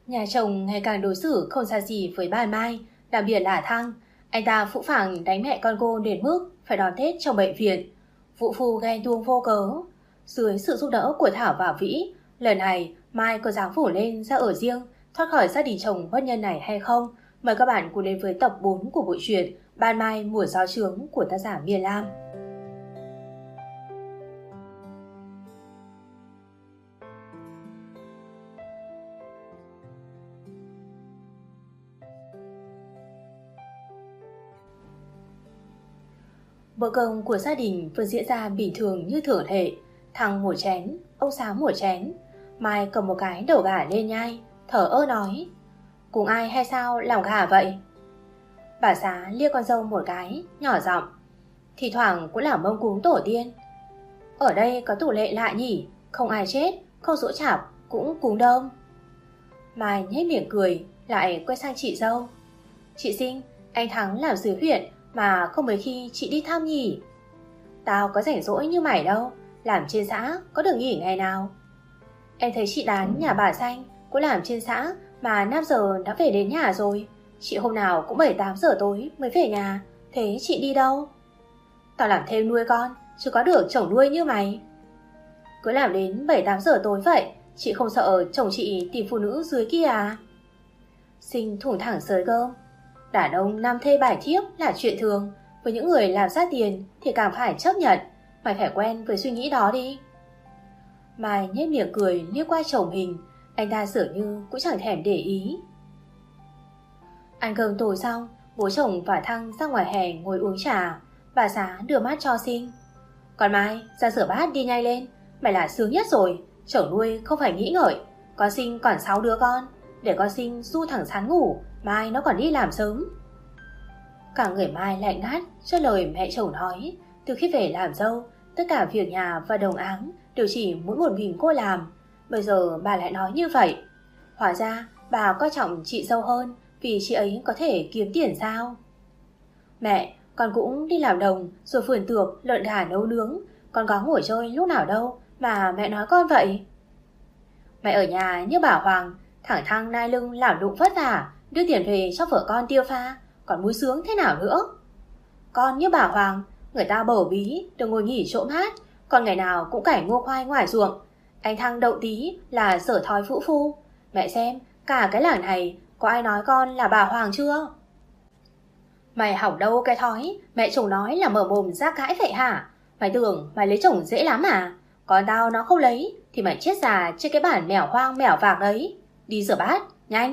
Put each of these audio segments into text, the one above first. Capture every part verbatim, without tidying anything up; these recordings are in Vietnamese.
Nhà chồng ngày càng đối xử không xa gì với bà Mai, đặc biệt là Thăng. Anh ta phũ phàng đánh mẹ con cô đến mức phải đón Tết trong bệnh viện. Vũ phu ghen tuông vô cớ. Dưới sự giúp đỡ của Thảo và Vĩ, lần này Mai có dám phủ lên ra ở riêng, thoát khỏi gia đình chồng bất nhân này hay không? Mời các bạn cùng đến với tập bốn của bộ truyện Ban Mai mùa gió trướng của tác giả Miền Lam. Bữa cơm của gia đình vẫn diễn ra bình thường như thường lệ. Thằng một chén, ông Sáu một chén. Mai cầm một cái đầu gà lên nhai, thở ơ nói: "Cùng ai hay sao làm gà vậy?" Bà Xá liếc con dâu một cái, nhỏ giọng: "Thì thoảng cũng làm mông cúng tổ tiên. Ở đây có tục lệ lạ nhỉ, không ai chết, không giỗ chạp, cũng cúng đơm." Mai nhếch miệng cười, lại quay sang chị dâu: "Chị Sinh, anh Thắng làm dưới huyện mà không mấy khi chị đi thăm nhỉ? Tao có rảnh rỗi như mày đâu, làm trên xã có được nghỉ ngày nào. Em thấy chị Đán nhà bà Xanh cũng làm trên xã mà năm giờ đã về đến nhà rồi. Chị hôm nào cũng bảy tám giờ tối mới về nhà, thế chị đi đâu?" "Tao làm thêm nuôi con, chứ có được chồng nuôi như mày. Cứ làm đến bảy tám giờ tối vậy, chị không sợ chồng chị tìm phụ nữ dưới kia à?" Sinh thủng thẳng sới cơm: "Đàn ông năm thê bài thiếp là chuyện thường, với những người làm ra tiền thì càng phải chấp nhận. Mày phải quen với suy nghĩ đó đi." Mai nhếch miệng cười liếc qua chồng mình, anh ta dường như cũng chẳng thèm để ý. Ăn cơm tối xong, bố chồng và Thăng ra ngoài hè ngồi uống trà. Bà Xá đưa mắt cho Sinh: "Còn Mai, ra rửa bát đi nhanh lên, mày là sướng nhất rồi, chồng nuôi không phải nghĩ ngợi. Con Sinh còn sáu đứa con, để con Sinh du thẳng sán ngủ, mai nó còn đi làm sớm." Cả người Mai lạnh ngắt cho lời mẹ chồng nói. Từ khi về làm dâu, tất cả việc nhà và đồng áng đều chỉ mỗi một mình cô làm. Bây giờ bà lại nói như vậy. Hóa ra bà coi trọng chị dâu hơn vì chị ấy có thể kiếm tiền sao? "Mẹ, con cũng đi làm đồng rồi vườn tược, lợn gà nấu nướng. Con có ngồi chơi lúc nào đâu mà mẹ nói con vậy?" "Mẹ ở nhà như bà Hoàng, thẳng thăng nai lưng làm đụng vất vả, đưa tiền về cho vợ con tiêu pha, còn vui sướng thế nào nữa. Con như bà Hoàng, người ta bầu bí được ngồi nghỉ chỗ mát, còn ngày nào cũng cải ngô khoai ngoài ruộng. Anh Thăng đậu tí là dở thói vũ phu. Mẹ xem, cả cái làng này có ai nói con là bà Hoàng chưa?" "Mày hỏng đâu cái thói mẹ chồng nói là mở mồm ra cãi vậy hả? Mày tưởng mày lấy chồng dễ lắm à? Còn tao nó không lấy thì mày chết già trên cái bản mèo hoang mèo vạc đấy. Đi rửa bát, nhanh."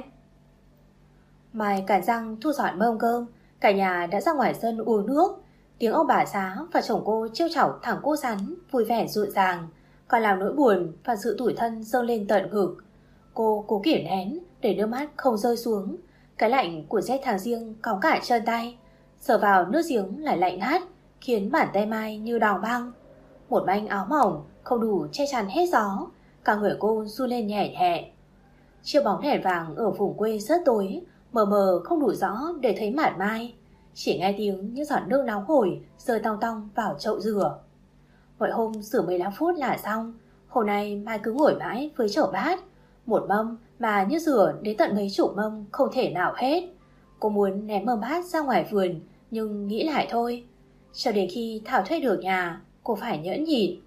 Mai cắn răng thu dọn mâm cơm. Cả nhà đã ra ngoài sân uống nước. Tiếng ông bà Xá và chồng cô trêu chọc thằng cô Sắn vui vẻ rộn ràng, còn làm nỗi buồn và sự tủi thân dâng lên tận ngực. Cô cố kiềm nén để nước mắt không rơi xuống. Cái lạnh của rét tháng giêng cóng cả chân tay, sờ vào nước giếng lại lạnh ngắt, khiến bàn tay Mai như đào băng. Một manh áo mỏng không đủ che chắn hết gió, cả người cô run lên nhẹ nhẹ. Chiếc bóng đèn vàng ở vùng quê rất tối, mờ mờ không đủ rõ để thấy mặt Mai. Chỉ nghe tiếng những giọt nước nóng hổi rơi tong tong vào chậu rửa. Mọi hôm rửa mười lăm phút là xong. Hôm nay Mai cứ ngồi mãi với chậu bát, một mâm mà như rửa đến tận mấy chục mâm không thể nào hết. Cô muốn ném mâm bát ra ngoài vườn, nhưng nghĩ lại thôi. Cho đến khi Thảo thuê được nhà, cô phải nhẫn nhịn.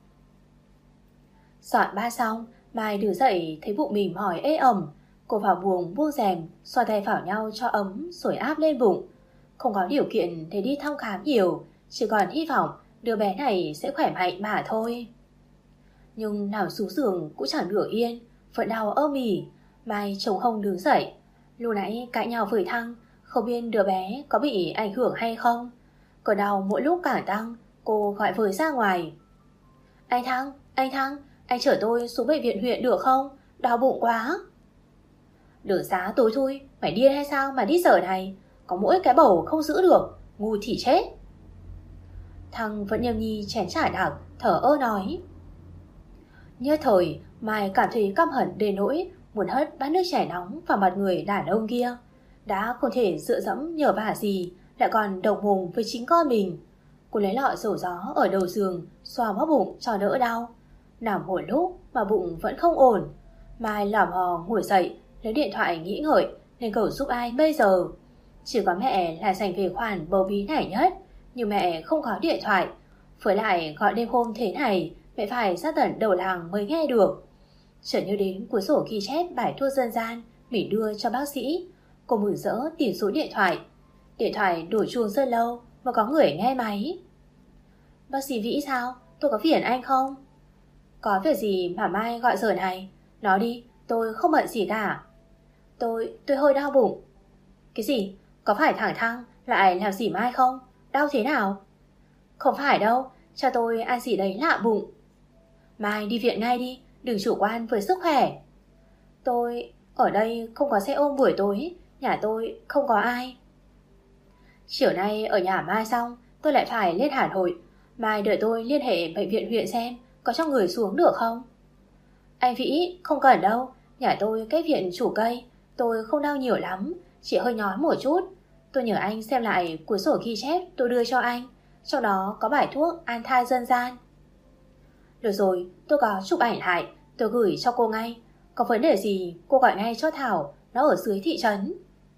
Dọn bát xong, Mai đứng dậy thấy bụng mình mỏi ê ẩm. Cô vào buồng buông rèm, xoa tay vào nhau cho ấm rồi áp lên bụng. Không có điều kiện để đi thăm khám nhiều, chỉ còn hy vọng đứa bé này sẽ khỏe mạnh mà thôi. Nhưng nằm xuống giường cũng chẳng được yên, vẫn đau ơ mỉ. Mai trông không đứng dậy. Lúc nãy cãi nhau với Thăng, không biết đứa bé có bị ảnh hưởng hay không. Cơn đau mỗi lúc càng tăng, cô gọi vời ra ngoài: "Anh Thăng, anh Thăng, anh chở tôi xuống bệnh viện huyện được không? Đau bụng quá." "Đường xá tối thui, mày điên hay sao mà đi giờ này? Có mỗi cái bầu không giữ được, ngu thì chết." Thăng vẫn nhâm nhi chén trà đặc, thở ơ nói. Nhất thời Mai cảm thấy căm hận đến nỗi muốn hất bát nước chảy nóng vào mặt người đàn ông kia. Đã không thể dựa dẫm nhờ vả gì, lại còn độc mồm với chính con mình. Cô lấy lọ dầu gió ở đầu giường, xoa bóp bụng cho đỡ đau. Nằm một lúc mà bụng vẫn không ổn. Mai lỏm hò ngồi dậy, lấy điện thoại nghĩ ngợi nên cầu giúp ai bây giờ. Chỉ có mẹ là dành về khoản bầu bí này nhất, nhưng mẹ không có điện thoại. Với lại gọi đêm hôm thế này, mẹ phải ra tận đầu làng mới nghe được. Chợt nhớ đến cuốn sổ ghi chép bài thuốc dân gian mình đưa cho bác sĩ. Cô mừng rỡ tìm số điện thoại. Điện thoại đổ chuông rất lâu mà có người nghe máy. Bác sĩ Vĩ sao? Tôi có phiền anh không? Có việc gì mà mai gọi giờ này? Nói đi, tôi không bận gì cả. Tôi, tôi hơi đau bụng. Cái gì? Có phải thẳng thăng lại làm gì mai không? Đau thế nào? Không phải đâu, cha tôi ăn gì đấy lạ bụng. Mai đi viện ngay đi, đừng chủ quan với sức khỏe. Tôi, ở đây không có xe ôm buổi tối, nhà tôi không có ai. Chiều nay ở nhà Mai xong, tôi lại phải lên Hà Nội. Mai đợi tôi liên hệ bệnh viện huyện xem có cho người xuống được không. Anh Vĩ, không cần đâu, nhà tôi cách viện chủ cây, tôi không đau nhiều lắm, chỉ hơi nhói một chút. Tôi nhờ anh xem lại cuốn sổ ghi chép tôi đưa cho anh, trong đó có bài thuốc an thai dân gian. Được rồi, tôi có chụp ảnh lại, tôi gửi cho cô ngay. Có vấn đề gì cô gọi ngay cho Thảo, nó ở dưới thị trấn.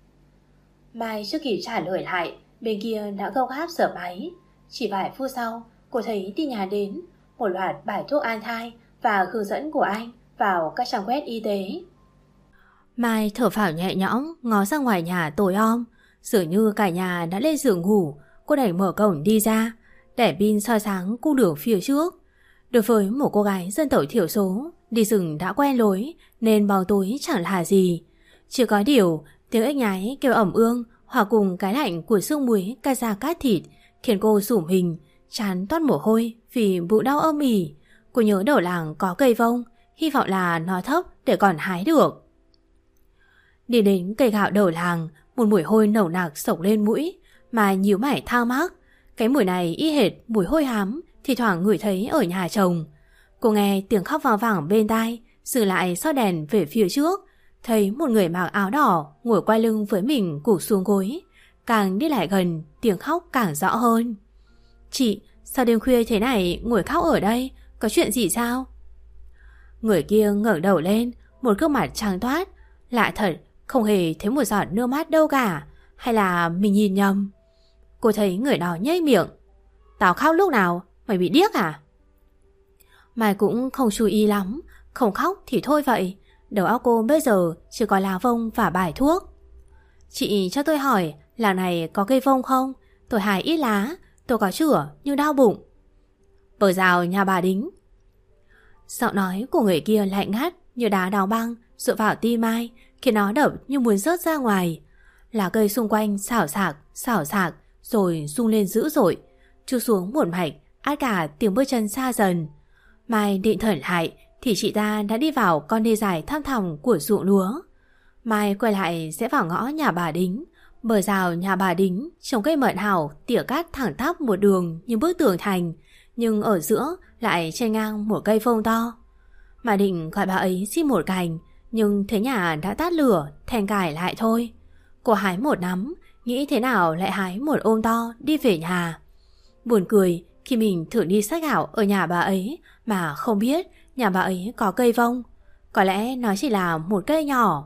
Mai chưa kịp trả lời lại, bên kia đã gâu gáp giở máy. Chỉ vài phút sau, cô thấy tin nhắn đến, một loạt bài thuốc an thai và hướng dẫn của anh vào các trang web y tế. Mai thở phào nhẹ nhõm, ngó ra ngoài nhà tối om. Dường như cả nhà đã lên giường ngủ. Cô đẩy mở cổng đi ra, đèn pin soi sáng cung đường phía trước. Đối với một cô gái dân tộc thiểu số, đi rừng đã quen lối nên bóng tối chẳng là gì. Chỉ có điều tiếng ếch nhái kêu ẩm ương hòa cùng cái lạnh của sương muối cay ra cát thịt khiến cô rủm mình, trán toát mồ hôi vì bụng đau âm ỉ. Cô nhớ đầu làng có cây vông, hy vọng là nó thấp để còn hái được. Đi đến cây gạo đầu làng, một mùi hôi nồng nặc xộc lên mũi mà nhíu mày thao mác. Cái mùi này y hệt mùi hôi hám thì thoảng ngửi thấy ở nhà chồng. Cô nghe tiếng khóc vang vẳng bên tai, dừng lại soi đèn về phía trước, thấy một người mặc áo đỏ ngồi quay lưng với mình cụp xuống gối. Càng đi lại gần, tiếng khóc càng rõ hơn. Chị, sao đêm khuya thế này ngồi khóc ở đây, có chuyện gì sao? Người kia ngẩng đầu lên, một gương mặt trắng toát. Lạ thật, không hề thấy một giọt nước mắt đâu cả. Hay là mình nhìn nhầm? Cô thấy người đó nhếch miệng. Tao khóc lúc nào? Mày bị điếc à? Mai cũng không chú ý lắm. Không khóc thì thôi vậy. Đầu óc cô bây giờ chỉ có lá vông và bài thuốc. Chị cho tôi hỏi, làng này có cây vông không? Tôi hái ít lá, tôi có chữa nhưng đau bụng. Bờ rào nhà bà Đính. Giọng nói của người kia lạnh ngắt như đá đóng băng dựa vào tim Mai, khiến nó đập như muốn rớt ra ngoài. Lá cây xung quanh xảo xạc, xảo xạc rồi rung lên dữ dội, trút xuống một mạch, át cả tiếng bước chân xa dần. Mai định thần lại thì chị ta đã đi vào con đê dài thăm thẳm của ruộng lúa. Mai quay lại sẽ vào ngõ nhà bà Đính. Bờ rào nhà bà Đính trồng cây mận hảo tỉa cát thẳng tắp một đường như bức tường thành, nhưng ở giữa lại chen ngang một cây phông to. Mà định gọi bà ấy xin một cành, nhưng thấy nhà đã tắt lửa, thèn cải lại thôi. Cô hái một nắm, nghĩ thế nào lại hái một ôm to đi về nhà. Buồn cười khi mình thử đi xách gạo ở nhà bà ấy mà không biết nhà bà ấy có cây vông. Có lẽ nó chỉ là một cây nhỏ.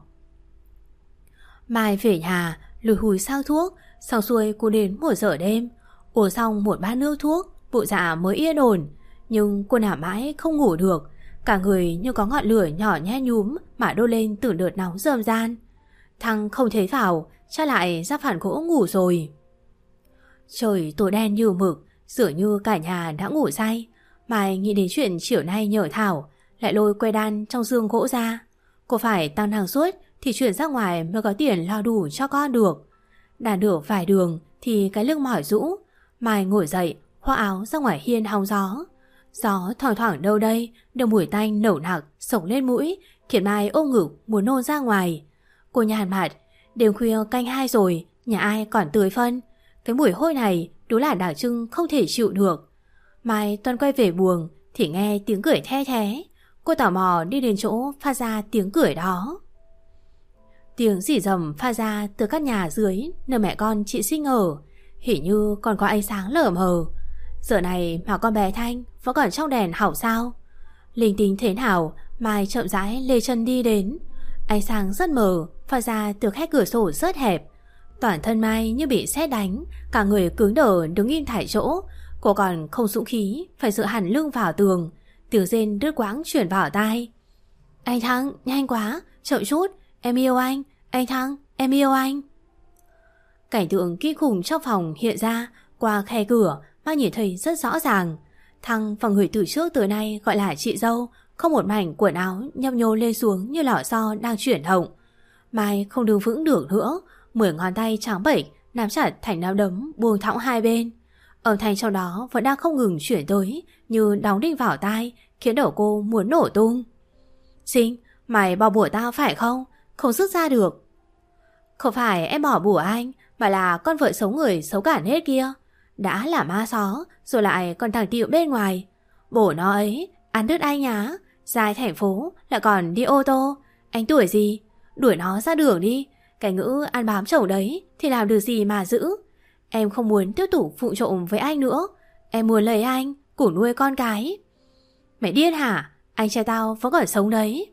Mai về nhà lùi hùi sang thuốc, xong xuôi cô đến một giờ đêm. Uống xong một bát nước thuốc, bụng dạ mới yên ổn. Nhưng cô nằm mãi không ngủ được. Cả người như có ngọn lửa nhỏ nhe nhúm mà đốt lên từng đợt nóng rơm ran. Thăng không thấy vào, chắc lại ra phản gỗ ngủ rồi. Trời tối đen như mực, dường như cả nhà đã ngủ say. Mai nghĩ đến chuyện chiều nay nhờ Thảo, lại lôi que đan trong giường gỗ ra. Cô phải tăng năng suất thì chuyển ra ngoài mới có tiền lo đủ cho con được. Đàn được vài đường thì cái lưng mỏi rũ. Mai ngồi dậy, khoác áo ra ngoài hiên hóng gió. Gió thoảng thoảng đâu đây, được mùi tanh nồng nặc xộc lên mũi, khiến Mai ôm ngực muốn nôn ra ngoài. Cô nhàn mặt, đêm khuya canh hai rồi, nhà ai còn tưới phân. Cái mùi hôi này đúng là đặc trưng không thể chịu được. Mai toàn quay về buồng thì nghe tiếng cười the thé. Cô tò mò đi đến chỗ phát ra tiếng cười đó. Tiếng rỉ rầm phát ra từ các nhà dưới nơi mẹ con chị Sinh ở, hình như còn có ánh sáng lờ mờ. Giờ này mà con bé Thanh vẫn còn trong đèn hỏng sao? Linh tính thế nào, Mai chậm rãi lê chân đi đến. Ánh sáng rất mờ phát ra từ khe cửa sổ rất hẹp. Toàn thân Mai như bị sét đánh, cả người cứng đờ đứng im tại chỗ. Cô còn không dũng khí phải dựa hẳn lưng vào tường. Tiếng rên đứt quãng chuyển vào tai. Anh Thăng, nhanh quá, chậm chút, em yêu anh. Anh Thăng, em yêu anh. Cảnh tượng kinh khủng trong phòng hiện ra qua khe cửa, Mai nhìn thấy rất rõ ràng. Thăng và người từ trước tới nay gọi là chị dâu, không một mảnh quần áo nhấp nhô lên xuống như lò xo đang chuyển động. Mai không đứng vững được nữa, mười ngón tay trắng bệch nắm chặt thành nắm đấm buông thõng hai bên. Âm thanh trong đó vẫn đang không ngừng chuyển tới như đóng đinh vào tai, khiến đầu cô muốn nổ tung. Sinh, mày bỏ bủa tao phải không? Không dứt ra được. Không phải em bỏ bủa anh, mà là con vợ xấu người xấu cả hết kia. Đã là ma xó, rồi lại còn thằng tiệu bên ngoài. Bổ nó ấy, ăn đứt anh nhá. Dài thành phố, lại còn đi ô tô. Anh tuổi gì? Đuổi nó ra đường đi. Cái ngữ ăn bám chồng đấy thì làm được gì mà giữ. Em không muốn tiếp tục phụ trộm với anh nữa. Em muốn lấy anh, củ nuôi con cái. Mày điên hả? Anh trai tao vẫn còn sống đấy.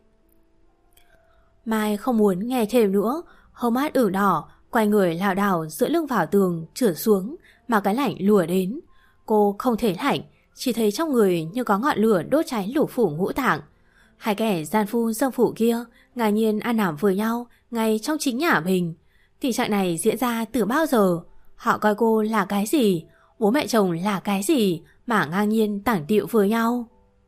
Mai không muốn nghe thêm nữa. Hốc mắt ửng đỏ, quay người lảo đảo dựa lưng vào tường, trượt xuống, mà cái lạnh lùa đến. Cô không thể lạnh, chỉ thấy trong người như có ngọn lửa đốt cháy lục phủ ngũ tạng. Hai kẻ gian phu dâm phụ kia ngang nhiên ăn nằm với nhau ngay trong chính nhà mình. Tình trạng này diễn ra từ bao giờ? Họ coi cô là cái gì? Bố mẹ chồng là cái gì mà ngang nhiên tảng tiệu với nhau?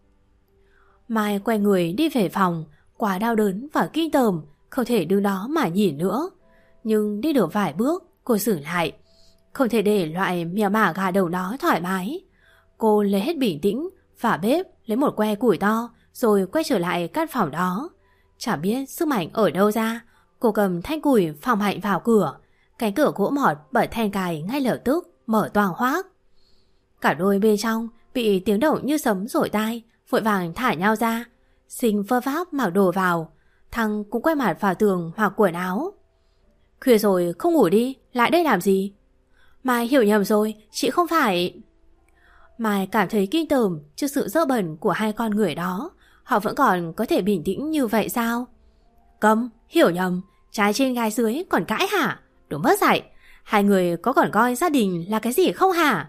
Mai quay người đi về phòng, quá đau đớn và kinh tởm, không thể đứng đó mà nhìn nữa. Nhưng đi được vài bước, cô dừng lại. Không thể để loại mèo mả gà đầu đó thoải mái. Cô lấy hết bình tĩnh, phả bếp, lấy một que củi to, rồi quay trở lại căn phòng đó. Chẳng biết sức mạnh ở đâu ra, cô cầm thanh củi phòng mạnh vào cửa. Cánh cửa gỗ mọt bật then cài ngay lập tức, mở toang hoác. Cả đôi bên trong bị tiếng động như sấm rội tai, vội vàng thả nhau ra. Sinh vơ váp mặc đồ vào. Thằng cũng quay mặt vào tường hoặc quần áo. Khuya rồi không ngủ đi, lại đây làm gì? Mai hiểu nhầm rồi, chị không phải... Mai cảm thấy kinh tởm trước sự dơ bẩn của hai con người đó. Họ vẫn còn có thể bình tĩnh như vậy sao? Câm, hiểu nhầm, trái trên gai dưới còn cãi hả? Đúng mất dạy, hai người có còn coi gia đình là cái gì không hả?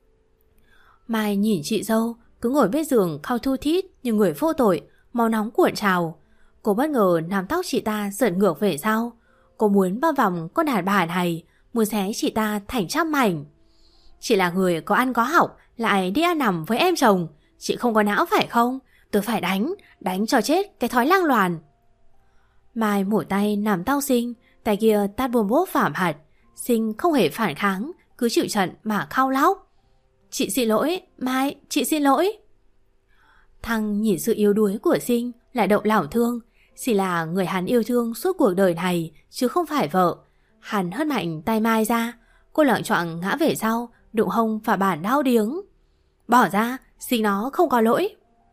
Mai nhìn chị dâu cứ ngồi bên giường khao thu thít như người vô tội, máu nóng cuộn trào. Cô bất ngờ nắm tóc chị ta giật ngược về sau. Cô muốn bao vòng con đàn bà này, muốn xé chị ta thành trăm mảnh. Chị là người có ăn có học, lại đi ăn nằm với em chồng. Chị không có não phải không? Tôi phải đánh, đánh cho chết cái thói lang loàn. Mai mổ tay nằm tao Sinh, tay kia tát bùm bốp phạm hạt. Sinh không hề phản kháng, cứ chịu trận mà khao lóc. Chị xin lỗi, Mai, chị xin lỗi. Thằng nhìn sự yếu đuối của Sinh lại động lòng thương. Chỉ là người hắn yêu thương suốt cuộc đời này, chứ không phải vợ. Hắn hất mạnh tay Mai ra. Cô loạng choạng ngã về sau, đụng hông và bản đau điếng. Bỏ ra, Sinh nó không có lỗi.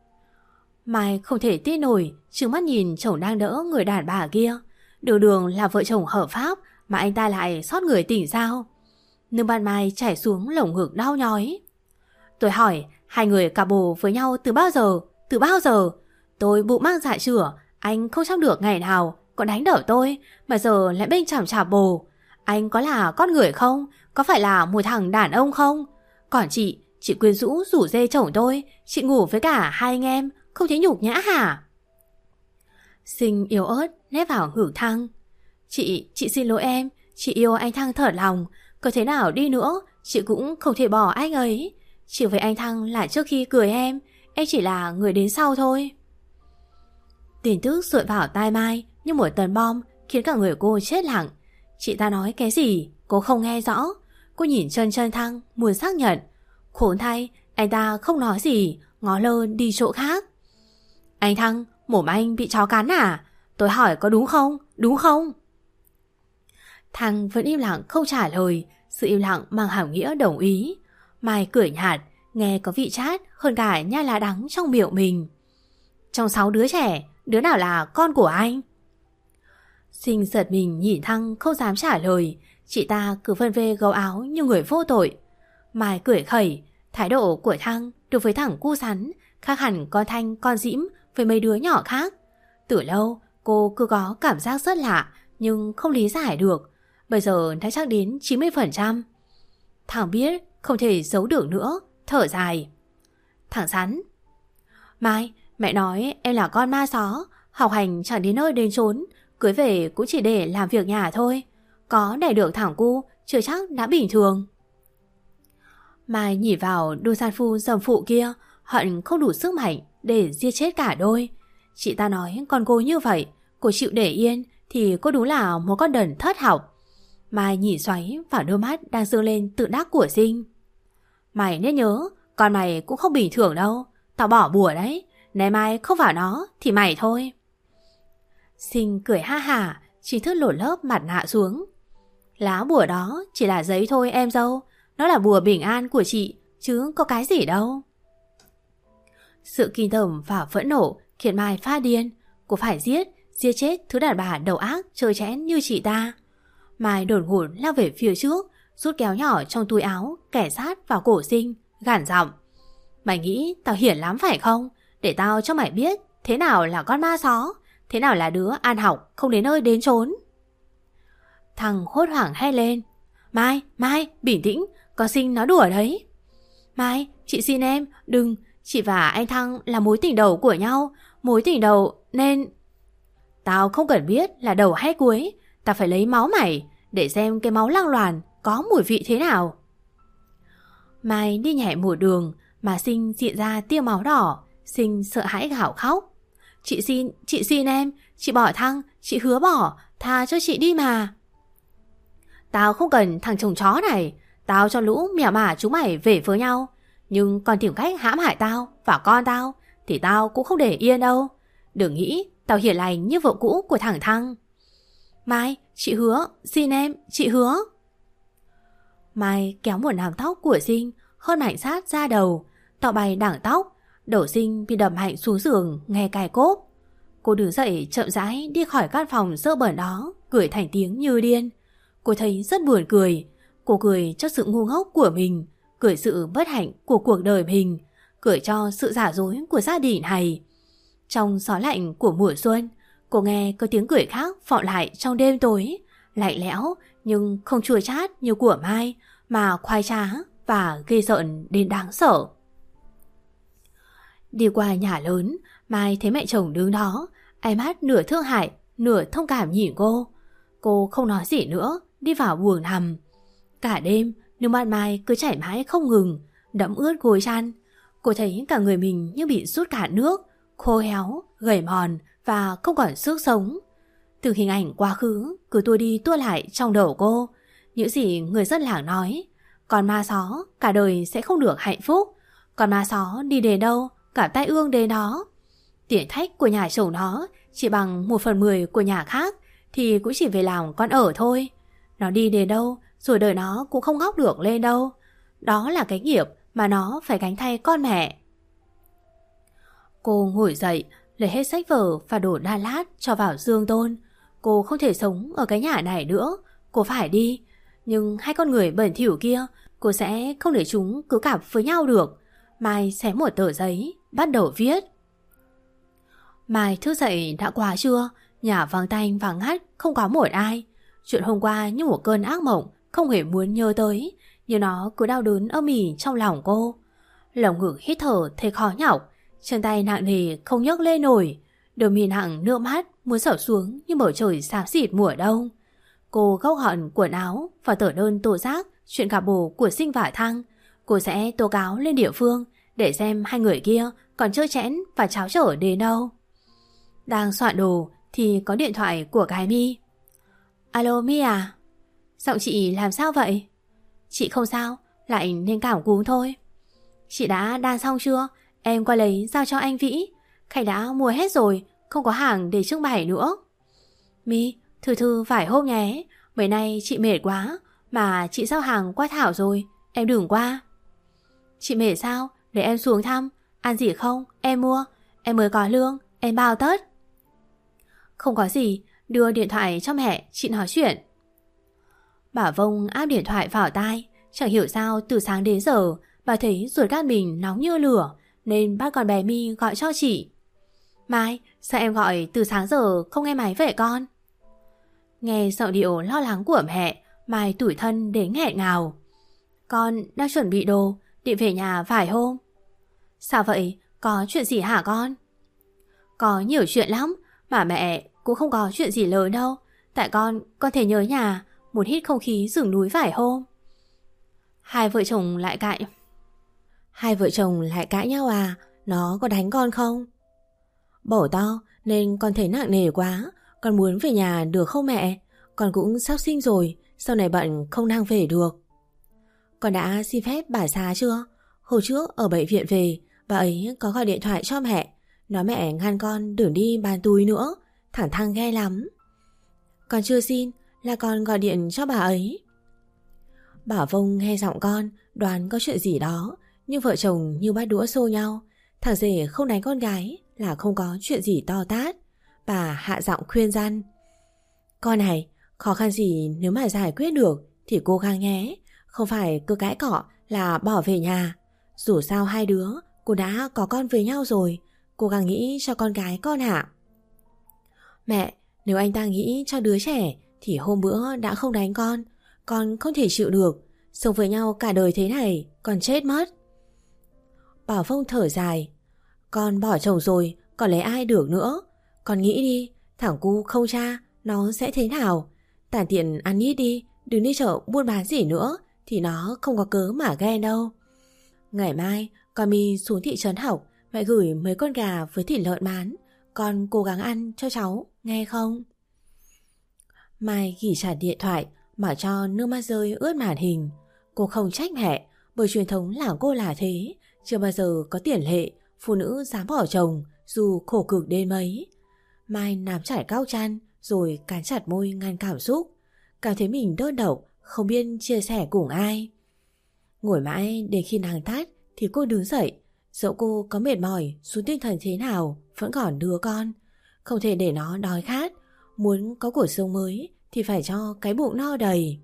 Mai không thể tin nổi, trừng mắt nhìn chồng đang đỡ người đàn bà kia. Đường đường là vợ chồng hợp pháp mà anh ta lại xót người tỉnh sao? Nước mắt Mai chảy xuống lồng ngực đau nhói. Tôi hỏi, hai người cặp bồ với nhau từ bao giờ? Từ bao giờ? Tôi bụng mang dạ chửa, anh không chăm được ngày nào, còn đánh đỡ tôi, mà giờ lại bên chằm chạp bồ. Anh có là con người không? Có phải là một thằng đàn ông không? Còn chị, chị quyến rũ rủ dê chồng tôi, chị ngủ với cả hai anh em, không thấy nhục nhã hả? Sinh yếu ớt nép vào ngực Thăng. Chị, chị xin lỗi em, chị yêu anh Thăng thở lòng. Có thế nào đi nữa, chị cũng không thể bỏ anh ấy. Chị với anh Thăng là trước khi cưới em, em chỉ là người đến sau thôi. Tin tức dội vào tai Mai như một tấn bom, khiến cả người cô chết lặng. Chị ta nói cái gì, cô không nghe rõ. Cô nhìn chân chân Thăng, muốn xác nhận. Khốn thay, anh ta không nói gì, ngó lơ đi chỗ khác. Anh Thăng, mồm anh bị chó cắn à? Tôi hỏi có đúng không? Đúng không? Thăng vẫn im lặng không trả lời. Sự im lặng mang hàm nghĩa đồng ý. Mai cười nhạt, nghe có vị chát hơn cả nhai lá đắng trong miệng mình. Trong sáu đứa trẻ, đứa nào là con của anh? Sinh giật mình nhìn Thăng không dám trả lời. Chị ta cứ vân vê gấu áo như người vô tội. Mai cười khẩy. Thái độ của Thăng đối với thằng cu rắn khác hẳn con Thanh con Dĩm với mấy đứa nhỏ khác. Từ lâu Cô cứ có cảm giác rất lạ nhưng không lý giải được. Bây giờ đã chắc đến chín mươi phần trăm. Thằng biết không thể giấu được nữa, thở dài. Thằng Sắn: Mai, mẹ nói em là con ma só, học hành chẳng đến nơi đến chốn, cưới về cũng chỉ để làm việc nhà thôi. Có đẻ được thằng cu chưa chắc đã bình thường. Mai nhìn vào đôi san phu dầm phụ kia, hận không đủ sức mạnh để giết chết cả đôi. Chị ta nói con cô như vậy, cô chịu để yên thì cô đúng là một con đần thất học. Mai nhìn xoáy vào đôi mắt đang dương lên tự đắc của Sinh. Mày nên nhớ, con mày cũng không bình thường đâu. Tao bỏ bùa đấy, nếu mai không vào nó thì mày thôi. Sinh cười ha hả, chính thức lột lớp mặt nạ xuống. Lá bùa đó chỉ là giấy thôi em dâu, nó là bùa bình an của chị, chứ có cái gì đâu. Sự kinh tởm và phẫn nộ khiến Mai phát điên. Cô phải giết, giết chết thứ đàn bà đầu ác trơ trẽn như chị ta. Mai đột ngột lao về phía trước, rút kéo nhỏ trong túi áo, kẻ sát vào cổ Sinh, gằn giọng: Mày nghĩ tao hiển lắm phải không? Để tao cho mày biết thế nào là con ma só, thế nào là đứa ăn học không đến nơi đến chốn. Thằng hốt hoảng hét lên: Mai, Mai, bình tĩnh, con Sinh nó đùa đấy. Mai, chị xin em, đừng, chị và anh Thăng là mối tình đầu của nhau, mối tình đầu nên... Tao không cần biết là đầu hay cuối, tao phải lấy máu mày để xem cái máu lăng loàn có mùi vị thế nào. Mai đi nhẹ một đường mà Sinh diện ra tia máu đỏ. Sinh sợ hãi gào khóc: Chị xin, chị xin em, chị bỏ Thăng, chị hứa bỏ, tha cho chị đi mà. Tao không cần thằng chồng chó này, tao cho lũ mèo mả chúng mày về với nhau. Nhưng còn tìm cách hãm hại tao và con tao thì tao cũng không để yên đâu. Đừng nghĩ tao hiền lành như vợ cũ của thằng Thăng. Mai, chị hứa, xin em, chị hứa. Mai kéo một nắm tóc của Sinh hơn mạnh sát ra đầu, tọ bay đẳng tóc. Đầu Sinh bị đập mạnh xuống giường nghe cài cốp. Cô đứng dậy chậm rãi đi khỏi căn phòng dơ bẩn đó, cười thành tiếng như điên. Cô thấy rất buồn cười. Cô cười cho sự ngu ngốc của mình, cười sự bất hạnh của cuộc đời mình, cười cho sự giả dối của gia đình này. Trong gió lạnh của mùa xuân, cô nghe có tiếng cười khác vọng lại trong đêm tối, lạnh lẽo nhưng không chua chát như của Mai, mà khoái trá và ghê rợn đến đáng sợ. Đi qua nhà lớn, Mai thấy mẹ chồng đứng đó, ánh mắt nửa thương hại, nửa thông cảm nhìn cô. Cô không nói gì nữa, đi vào buồng nằm. Cả đêm, nước mắt Mai cứ chảy mãi không ngừng, đẫm ướt gối chăn. Cô thấy cả người mình như bị rút cả nước, khô héo, gầy mòn và không còn sức sống. Từng hình ảnh quá khứ cứ tua đi tua lại trong đầu cô. Những gì người dân làng nói: con ma só cả đời sẽ không được hạnh phúc, con ma só đi đến đâu cả tai ương đến đó. Tiền thách của nhà chồng nó chỉ bằng một phần mười của nhà khác thì cũng chỉ về làm con ở thôi. Nó đi đến đâu rồi đời nó cũng không ngóc được lên đâu. Đó là cái nghiệp mà nó phải gánh thay con mẹ. Cô ngồi dậy, lấy hết sách vở và đồ đa lát cho vào dương tôn. Cô không thể sống ở cái nhà này nữa, cô phải đi. Nhưng hai con người bẩn thỉu kia, cô sẽ không để chúng cứ cặp với nhau được. Mai xé một tờ giấy, bắt đầu viết. Mai thức dậy đã quá trưa, nhà vắng tanh vắng ngắt, không có một ai. Chuyện hôm qua như một cơn ác mộng, không hề muốn nhớ tới, nhưng nó cứ đau đớn âm ỉ trong lòng cô. Lồng ngực hít thở thấy khó nhọc, chân tay nặng nề không nhấc lên nổi, đôi mi nặng nước mắt muốn xỏ xuống như bầu trời xám xịt mùa đông. Cô góc gọn quần áo và tờ đơn tố giác chuyện cả bồ của Sinh và Thăng. Cô sẽ tố cáo lên địa phương để xem hai người kia còn trơ trẽn và cháo trở đến đâu. Đang soạn đồ thì có điện thoại của cái Mi. Alo Mi à? Giọng chị làm sao vậy? Chị không sao, lại nên cảm cúm thôi. Chị đã đan xong chưa? Em qua lấy giao cho anh Vĩ. Khách đã mua hết rồi, không có hàng để trưng bày nữa. Mi, thư thư phải hôm nhé. Mấy nay chị mệt quá, mà chị giao hàng qua Thảo rồi, em đừng qua. Chị mệt sao? Để em xuống thăm. Ăn gì không? Em mua. Em mới có lương, em bao tất. Không có gì, đưa điện thoại cho mẹ, chị nói chuyện. Bà Vông áp điện thoại vào tai. Chẳng hiểu sao từ sáng đến giờ bà thấy ruột gan mình nóng như lửa, nên bắt con bé Mi gọi cho chị. Mai, sao em gọi từ sáng giờ không nghe máy vậy con? Nghe giọng điệu lo lắng của mẹ, Mai tủi thân đến nghẹn ngào. Con đang chuẩn bị đồ, định về nhà vài hôm. Sao vậy? Có chuyện gì hả con? Có nhiều chuyện lắm, mà mẹ cũng không có chuyện gì lớn đâu. Tại con, con thể nhớ nhà, muốn hít không khí rừng núi vài hôm. Hai vợ chồng lại cãi. Hai vợ chồng lại cãi nhau à? Nó có đánh con không? Bổ to nên con thấy nặng nề quá. Con muốn về nhà được không mẹ? Con cũng sắp sinh rồi, sau này bận không năng về được. Con đã xin phép bà xã chưa? Hồi trước ở bệnh viện về, bà ấy có gọi điện thoại cho mẹ, nói mẹ ngăn con đừng đi bán túi nữa, thẳng thắn ghê lắm. Con chưa xin, là con gọi điện cho bà ấy. Bảo Vông nghe giọng con, đoán có chuyện gì đó, nhưng vợ chồng như bát đũa xô nhau. Thằng rể không đánh con gái là không có chuyện gì to tát. Bà hạ giọng khuyên răn. Con này, khó khăn gì nếu mà giải quyết được thì cố gắng nhé, không phải cứ cãi cọ là bỏ về nhà. Dù sao hai đứa cô đã có con với nhau rồi, cố gắng nghĩ cho con gái con ạ. Mẹ, nếu anh ta nghĩ cho đứa trẻ thì hôm bữa đã không đánh con. Con không thể chịu được, sống với nhau cả đời thế này, con chết mất. Bảo Phong thở dài. Con bỏ chồng rồi, còn lấy ai được nữa. Con nghĩ đi, thằng cu không cha, nó sẽ thế nào? Tản tiền ăn ít đi, đừng đi chợ buôn bán gì nữa, thì nó không có cớ mà ghen đâu. Ngày mai, con mi xuống thị trấn học, mẹ gửi mấy con gà với thịt lợn bán. Con cố gắng ăn cho cháu, nghe không? Mai gỉ chặt điện thoại, mà cho nước mắt rơi ướt màn hình. Cô không trách mẹ, bởi truyền thống làng cô là thế. Chưa bao giờ có tiền lệ phụ nữ dám bỏ chồng dù khổ cực đến mấy. Mai nắm chặt góc chăn rồi cắn chặt môi ngăn cảm xúc, cảm thấy mình đơn độc, không biết chia sẻ cùng ai. Ngồi mãi đến khi nắng tắt thì cô đứng dậy. Dẫu cô có mệt mỏi, xuống tinh thần thế nào, vẫn còn đứa con, không thể để nó đói khát. Muốn có cuộc sống mới thì phải cho cái bụng no đầy.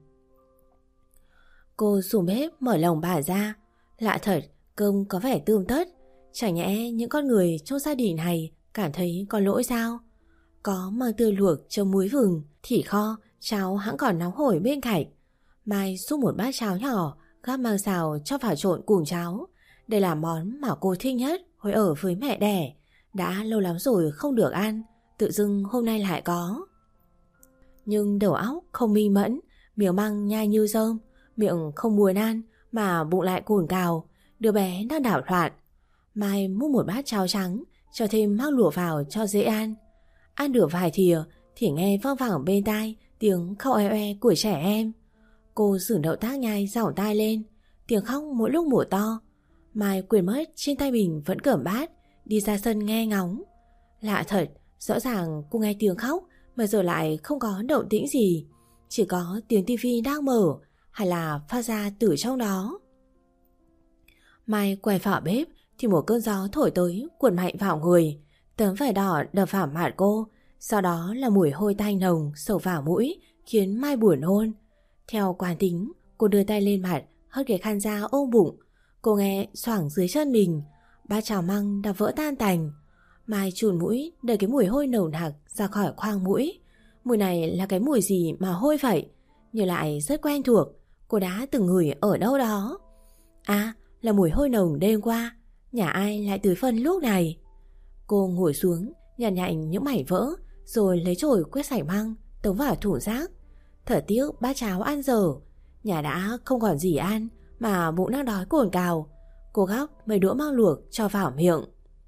Cô xuống bếp mở lồng bà ra. Lạ thật, cơm có vẻ tươm tất. Chẳng nhẽ những con người trong gia đình này cảm thấy có lỗi sao? Có măng tươi luộc chấm muối vừng, thịt kho, cháo hãng còn nóng hổi bên cạnh. Mai xúc một bát cháo nhỏ, gắp măng xào cho vào trộn cùng cháo. Đây là món mà cô thích nhất hồi ở với mẹ đẻ. Đã lâu lắm rồi không được ăn, tự dưng hôm nay lại có. Nhưng đầu óc không minh mẫn, miếng măng nhai như rơm, miệng không muốn ăn mà bụng lại cồn cào. Đứa bé đang đảo loạn. Mai múc một bát cháo trắng, cho thêm mắc lụa vào cho dễ ăn. Ăn được vài thìa thì nghe vang vẳng bên tai tiếng khóc oe oe của trẻ em. Cô dừng động tác nhai giỏng tai lên, tiếng khóc mỗi lúc một to. Mai quên mất trên tay mình vẫn cầm bát, đi ra sân nghe ngóng. Lạ thật, rõ ràng cô nghe tiếng khóc mà giờ lại không có động tĩnh gì, chỉ có tiếng tivi đang mở hay là phát ra từ trong đó. Mai quay vào bếp thì một cơn gió thổi tới cuộn mạnh vào người, tấm vải đỏ đập vào mặt cô, sau đó là mùi hôi tanh nồng sộc vào mũi khiến Mai buồn nôn. Theo quán tính, cô đưa tay lên mặt hất cái khăn ra ôm bụng. Cô nghe xoảng dưới chân mình, bát cháo măng đã vỡ tan tành. Mai chùn mũi đẩy cái mùi hôi nồng nặc ra khỏi khoang mũi. Mùi này là cái mùi gì mà hôi vậy? Nhưng lại rất quen thuộc, cô đã từng ngửi ở đâu đó. À, là mùi hôi nồng đêm qua. Nhà ai lại tưới phân lúc này? Cô ngồi xuống, nhặt nhạnh những mảnh vỡ, rồi lấy chổi quét sạch măng, tống vào thùng rác. Thở tiếc bát cháo ăn dở. Nhà đã không còn gì ăn, mà bụng đang đói cồn cào. Cô gắp mấy đũa măng luộc cho vào miệng.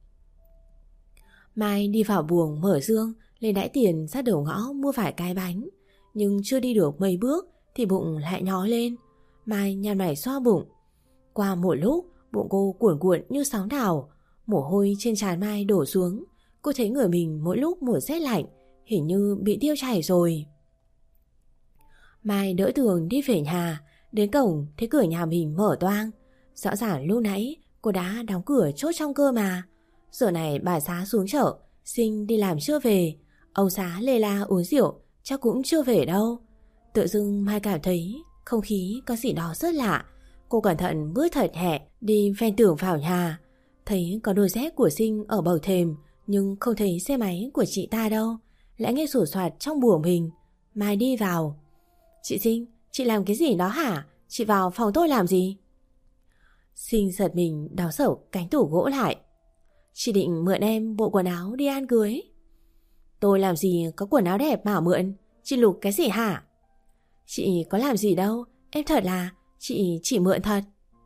Mai đi vào buồng mở dương, lên đãi tiền ra đầu ngõ mua vài cái bánh. Nhưng chưa đi được mấy bước thì bụng lại nhói lên. Mai nhăn mày xoa bụng. Qua một lúc, bụng cô cuồn cuộn như sóng đảo. Mồ hôi trên trán Mai đổ xuống. Cô thấy người mình mỗi lúc một rét lạnh, hình như bị tiêu chảy rồi. Mai đỡ Tường đi về nhà. Đến cổng thấy cửa nhà mình mở toang. Rõ ràng lúc nãy cô đã đóng cửa chốt trong cơ mà. Giờ này bà Xá xuống chợ, Sinh đi làm chưa về, ông Xá lê la uống rượu chắc cũng chưa về đâu. Tự dưng Mai cảm thấy không khí có gì đó rất lạ. Cô cẩn thận bước thật hẹ đi ven tường vào nhà. Thấy có đôi dép của Sinh ở bầu thềm, nhưng không thấy xe máy của chị ta đâu. Lại nghe sủa soạt trong buồng mình. Mai đi vào. Chị Sinh, chị làm cái gì đó hả? Chị vào phòng tôi làm gì? Sinh giật mình đóng sổ cánh tủ gỗ lại. Chị định mượn em bộ quần áo đi ăn cưới. Tôi làm gì có quần áo đẹp mà mượn? Chị lục cái gì hả? Chị có làm gì đâu. Em thật là chị chỉ mượn thật.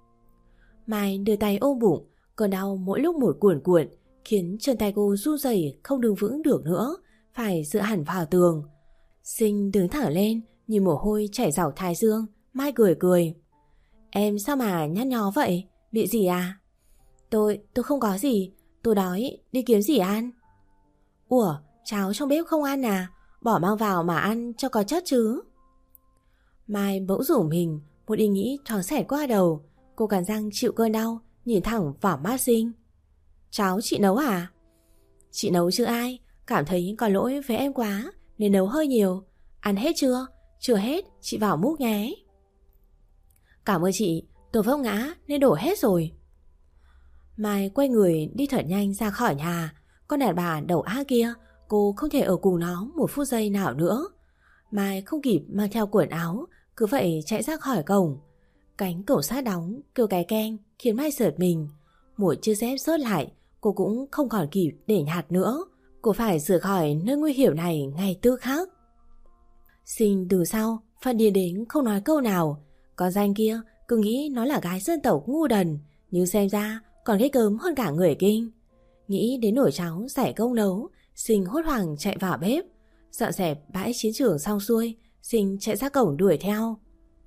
Mai đưa tay ôm bụng. Cơn đau mỗi lúc một cuồn cuộn, khiến chân tay cô run rẩy không đứng vững được nữa, phải dựa hẳn vào tường. Sinh đứng thẳng lên, nhìn mồ hôi chảy dọc thái dương. Mai cười cười. Em sao mà nhăn nhó vậy? Bị gì à? Tôi, tôi không có gì. Tôi đói, đi kiếm gì ăn. Ủa, cháo trong bếp không ăn à? Bỏ mang vào mà ăn cho có chất chứ. Mai bỗng rủ mình, một ý nghĩ thoáng xẹt qua đầu. Cô cắn răng chịu cơn đau, nhìn thẳng vào mắt Sinh. Cháo chị nấu à? Chị nấu chứ ai. Cảm thấy có lỗi với em quá nên nấu hơi nhiều. Ăn hết chưa? Chưa hết, chị vào múc nhé. Cảm ơn chị, tôi vấp ngã nên đổ hết rồi. Mai quay người đi thật nhanh ra khỏi nhà. Con đàn bà đầu ác kia, cô không thể ở cùng nó một phút giây nào nữa. Mai không kịp mang theo quần áo, cứ vậy chạy ra khỏi cổng. Cánh cổng sát đóng, kêu cái keng khiến Mai giật mình. Một chiếc dép rớt lại, cô cũng không còn kịp để nhặt nữa. Cô phải rời khỏi nơi nguy hiểm này ngay tức khắc. Sinh từ sau phát điên đến không nói câu nào. Con danh kia cứ nghĩ nó là gái dân tộc ngu đần, nhưng xem ra còn ghê gớm hơn cả người Kinh. Nghĩ đến nồi cháo giải công nấu, Sinh hốt hoảng chạy vào bếp. Dọn dẹp bãi chiến trường xong xuôi, Sinh chạy ra cổng đuổi theo.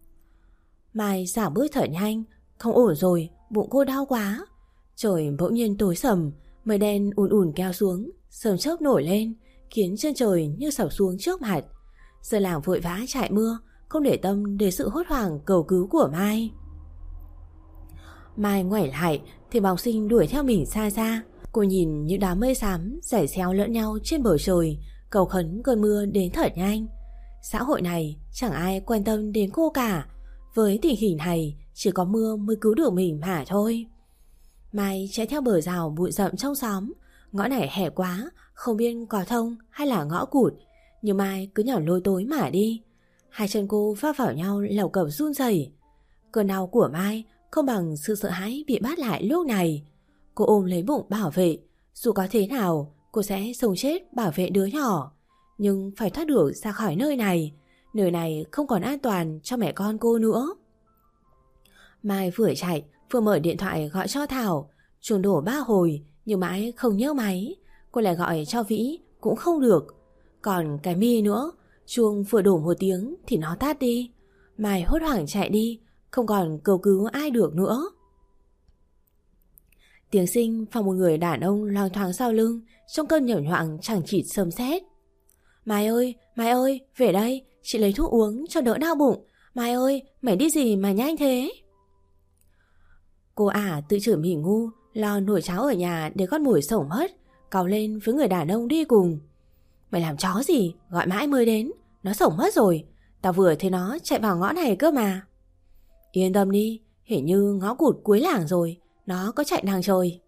Mai giảm bước thở nhanh. Không ổn rồi, bụng cô đau quá. Trời bỗng nhiên tối sầm, mây đen ùn ùn kéo xuống, sớm chớp nổi lên, khiến chân trời như sập xuống trước mặt. Dân làng vội vã chạy mưa, không để tâm đến sự hốt hoảng cầu cứu của Mai. Mai ngoảnh lại thì bóng Sinh đuổi theo mình xa xa. Cô nhìn những đám mây xám rải xéo lẫn nhau trên bầu trời, cầu khấn cơn mưa đến thật nhanh. Xã hội này chẳng ai quan tâm đến cô cả. Với tình hình này, chỉ có mưa mới cứu được mình mà thôi. Mai chạy theo bờ rào bụi rậm trong xóm. Ngõ này hẹp quá, không biết có thông hay là ngõ cụt, nhưng Mai cứ nhỏ lôi tối mà đi. Hai chân cô va vào nhau lẩu cẩu run rẩy. Cơn đau của Mai không bằng sự sợ hãi bị bắt lại lúc này. Cô ôm lấy bụng bảo vệ. Dù có thế nào, cô sẽ sống chết bảo vệ đứa nhỏ. Nhưng phải thoát được ra khỏi nơi này. Nơi này không còn an toàn cho mẹ con cô nữa. Mai vừa chạy vừa mở điện thoại gọi cho Thảo. Chuông đổ ba hồi nhưng mãi không nhấc máy. Cô lại gọi cho Vĩ cũng không được. Còn cái Mi nữa, chuông vừa đổ một tiếng thì nó tắt đi. Mai hốt hoảng chạy đi, không còn cầu cứu ai được nữa. Tiếng Sinh và một người đàn ông loang thoáng sau lưng, trong cơn nhởn nhoạng chẳng chịt sấm sét. Mai ơi, Mai ơi, về đây, chị lấy thuốc uống cho đỡ đau bụng. Mai ơi, mày đi gì mà nhanh thế? Cô ả tự chửi mình ngu, lo nồi cháo ở nhà để con mồi sổng mất, càu lên với người đàn ông đi cùng. Mày làm chó gì, gọi mãi mới đến, nó sổng mất rồi. Tao vừa thấy nó chạy vào ngõ này cơ mà. Yên tâm đi, hình như ngõ cụt cuối làng rồi, nó có chạy đằng trời.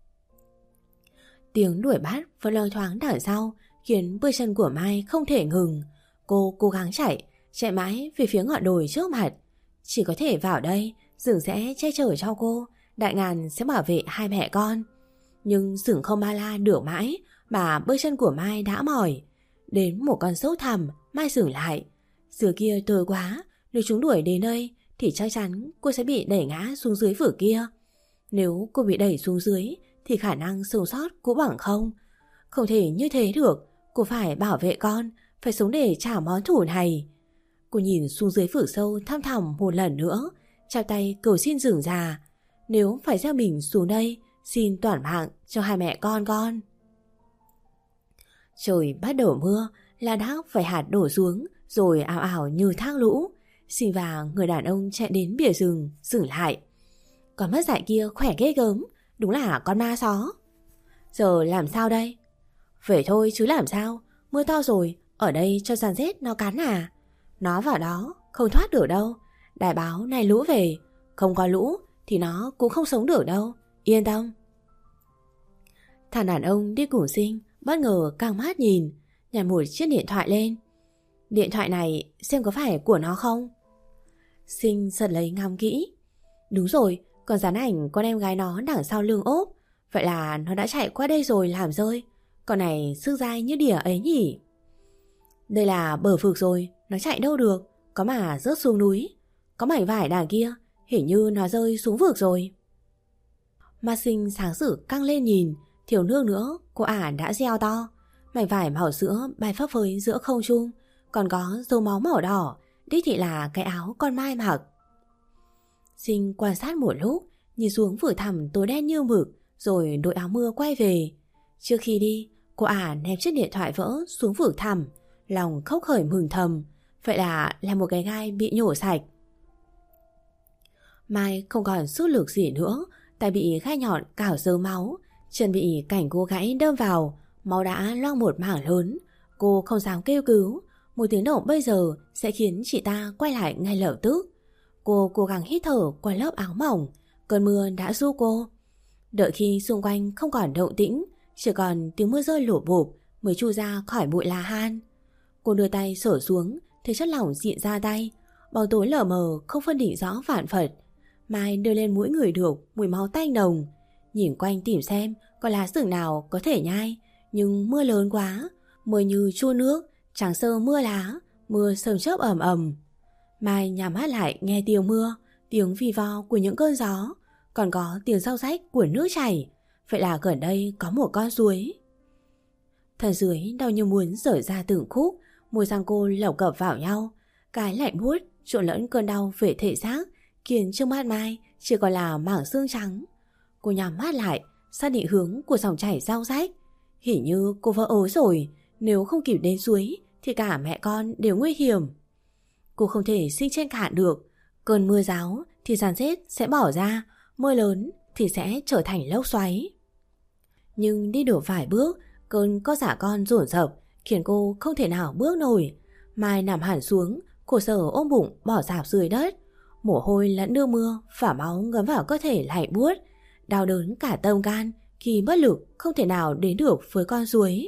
Tiếng đuổi bắt vẫn loang thoáng đằng sau, khiến bước chân của Mai không thể ngừng. Cô cố gắng chạy, chạy mãi về phía ngọn đồi trước mặt. Chỉ có thể vào đây, rừng sẽ che chở cho cô, đại ngàn sẽ bảo vệ hai mẹ con. Nhưng rừng không ba la được mãi, mà bước chân của Mai đã mỏi. Đến một con sốt thẳm, Mai dừng lại. Dưới kia tối quá, nếu chúng đuổi đến đây thì chắc chắn cô sẽ bị đẩy ngã xuống dưới vực kia. Nếu cô bị đẩy xuống dưới thì khả năng sống sót cũng bằng không. Không thể như thế được, cô phải bảo vệ con, phải sống để trả món thù này. Cô nhìn xuống dưới vực sâu thăm thẳm một lần nữa, chào tay cầu xin rừng già. Nếu phải gieo mình xuống đây, xin toàn mạng cho hai mẹ con con. Trời bắt đầu mưa, lá đác phải hạt đổ xuống, rồi ảo ảo như thác lũ. Sinh và người đàn ông chạy đến bìa rừng, dừng lại. Con mất dạy kia khỏe ghê gớm, đúng là con ma só. Giờ làm sao đây? Về thôi chứ làm sao, mưa to rồi, ở đây cho giàn rết nó cắn à? Nó vào đó, không thoát được đâu. Đài báo này lũ về, không có lũ thì nó cũng không sống được đâu, yên tâm. Thằng đàn ông đi cùng Sinh bất ngờ căng mắt nhìn, nhặt một chiếc điện thoại lên. Điện thoại này xem có phải của nó không? Sinh giật lấy ngắm kỹ. Đúng rồi, còn dán ảnh con em gái nó đằng sau lưng ốp. Vậy là nó đã chạy qua đây rồi làm rơi. Con này sức dai như đỉa ấy nhỉ. Đây là bờ vực rồi, nó chạy đâu được. Có mà rớt xuống núi. Có mảnh vải đằng kia, hình như nó rơi xuống vực rồi. Mắt Sinh sáng sử căng lên nhìn. Thiếu nước nữa, cô ả đã reo to. Mảnh vải màu sữa bay phấp phới giữa không trung, còn có dấu máu màu đỏ, đích thị là cái áo con Mai mặc. Sinh quan sát một lúc, nhìn xuống vực thẳm tối đen như mực, rồi đội áo mưa quay về. Trước khi đi, cô ả ném chiếc điện thoại vỡ xuống vực thẳm, lòng khóc khởi mừng thầm. Vậy là là một cái gai bị nhổ sạch. Mai không còn sức lực gì nữa, tay bị gai nhọn cào dấu máu, chân bị cảnh cô gãy đâm vào, máu đã loang một mảng lớn. Cô không dám kêu cứu, một tiếng động bây giờ sẽ khiến chị ta quay lại ngay lập tức. Cô cố gắng hít thở qua lớp áo mỏng, cơn mưa đã ru cô. Đợi khi xung quanh không còn động tĩnh, chỉ còn tiếng mưa rơi lụp bụp mới chui ra khỏi bụi lá han. Cô đưa tay sổ xuống, thấy chất lỏng dịn ra tay, bóng tối lờ mờ không phân định rõ vạn phật. Mai đưa lên mũi người được mùi máu tanh nồng, nhìn quanh tìm xem có lá rừng nào có thể nhai, nhưng mưa lớn quá, mưa như chua nước, trắng sơ mưa lá, mưa sầm chớp ầm ầm. Mai nhắm mắt lại nghe tiếng mưa, tiếng vì vo của những cơn gió, còn có tiếng rau rách của nước chảy. Vậy là gần đây có một con suối. Thân dưới đau như muốn rời ra từng khúc, môi răng cô lẩu cập vào nhau, cái lạnh buốt trộn lẫn cơn đau về thể xác, khiến trước mắt Mai chỉ còn là mảng xương trắng. Cô nhắm mắt lại, xác định hướng của dòng chảy rau rách. Hình như cô vỡ ối rồi, nếu không kịp đến suối thì cả mẹ con đều nguy hiểm. Cô không thể sinh trên cạn được. Cơn mưa ráo thì giàn rết sẽ bỏ ra, mưa lớn thì sẽ trở thành lốc xoáy. Nhưng đi được vài bước, cơn có giả con dồn dập khiến cô không thể nào bước nổi. Mai nằm hẳn xuống, khổ sở ôm bụng bỏ rạp dưới đất. Mồ hôi lẫn nước mưa phả máu ngấm vào cơ thể lạnh buốt, đau đớn cả tâm gan khi bất lực không thể nào đến được với con suối.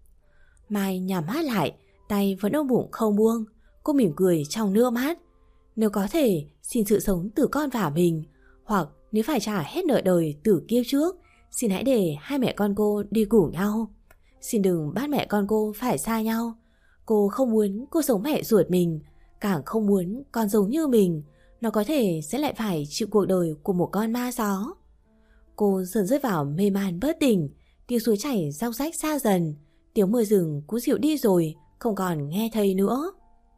Mai nhắm mắt lại, tay vẫn ôm bụng không buông. Cô mỉm cười trong nước mắt. Nếu có thể xin sự sống từ con và mình, hoặc nếu phải trả hết nợ đời từ kiếp trước, xin hãy để hai mẹ con cô đi cùng nhau. Xin đừng bắt mẹ con cô phải xa nhau. Cô không muốn cô sống mẹ ruột mình, càng không muốn con giống như mình, nó có thể sẽ lại phải chịu cuộc đời của một con ma gió. Cô dần rơi vào mê man bất tỉnh. Tiếng suối chảy róc rách xa dần, tiếng mưa rừng cũng dịu đi rồi, không còn nghe thấy nữa.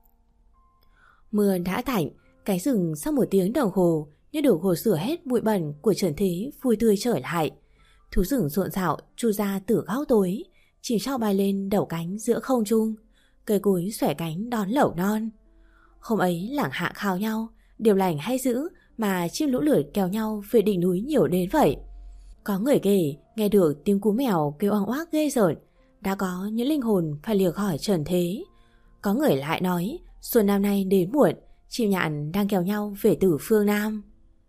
Mưa đã tạnh, cánh rừng sau một tiếng đồng hồ như được gột rửa hết bụi bẩn của trần thế vui tươi trở lại. Thú rừng rộn rạo chui ra từ góc tối, chim chóc bay lên đầu cánh giữa không trung, cây cối xòe cánh đón lẩu non. Hôm ấy làng hạ khao nhau, điều lành hay dữ mà chim lũ lượt kéo nhau về đỉnh núi nhiều đến vậy. Có người kể nghe được tiếng cú mèo kêu oang oác ghê rợn, đã có những linh hồn phải lìa khỏi trần thế. Có người lại nói xuân năm nay đến muộn, chim nhạn đang kéo nhau về từ phương Nam.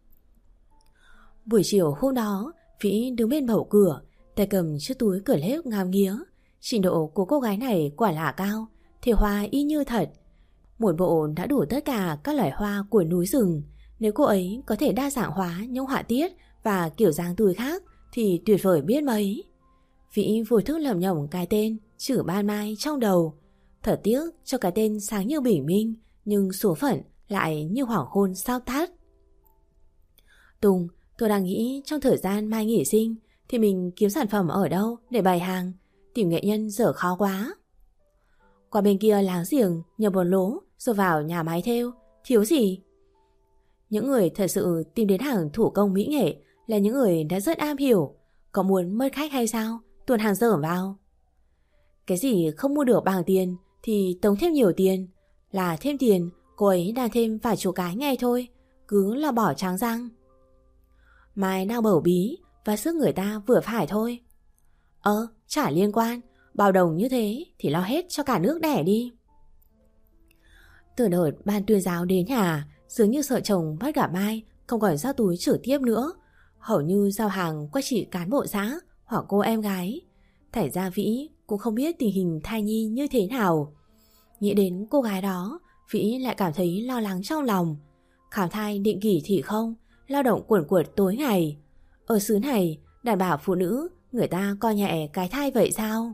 Buổi chiều hôm đó, Vĩ đứng bên bậu cửa, tay cầm chiếc túi cửa lếp ngắm nghía. Trình độ của cô gái này quả là cao, thì hoa y như thật. Một bộ đã đủ tất cả các loài hoa của núi rừng. Nếu cô ấy có thể đa dạng hóa những họa tiết và kiểu dáng tươi khác thì tuyệt vời biết mấy. Vĩ vô thức lẩm nhẩm cái tên Chử Ban Mai trong đầu. Thật tiếc cho cái tên sáng như bình minh, nhưng số phận lại như hoàng hôn sao tát. Tùng, tôi đang nghĩ trong thời gian Mai nghỉ sinh thì mình kiếm sản phẩm ở đâu để bày hàng. Tìm nghệ nhân dở khó quá. Qua bên kia láng giềng nhập một lố rồi vào nhà máy thêu, thiếu gì? Những người thật sự tìm đến hàng thủ công mỹ nghệ là những người đã rất am hiểu. Có muốn mất khách hay sao? Tuồn hàng dởm vào. Cái gì không mua được bằng tiền thì tống thêm nhiều tiền. Là thêm tiền, cô ấy đang thêm vài chục cái ngay thôi, cứ là bỏ trắng răng. Mai đang bầu bí và sức người ta vừa phải thôi. Ơ, chả liên quan, bao đồng như thế thì lo hết cho cả nước đẻ đi. Từ đợt ban tuyên giáo đến nhà, dường như sợ chồng bắt gặp Mai không còn giao túi trực tiếp nữa. Hầu như giao hàng qua chỉ cán bộ xã hoặc cô em gái. Thành ra Vĩ cũng không biết tình hình thai nhi như thế nào. Nghĩ đến cô gái đó, Vĩ lại cảm thấy lo lắng trong lòng. Khám thai định kỳ thì không, lao động quần quật tối ngày. Ở xứ này, đàn bà phụ nữ, người ta coi nhẹ cái thai vậy sao?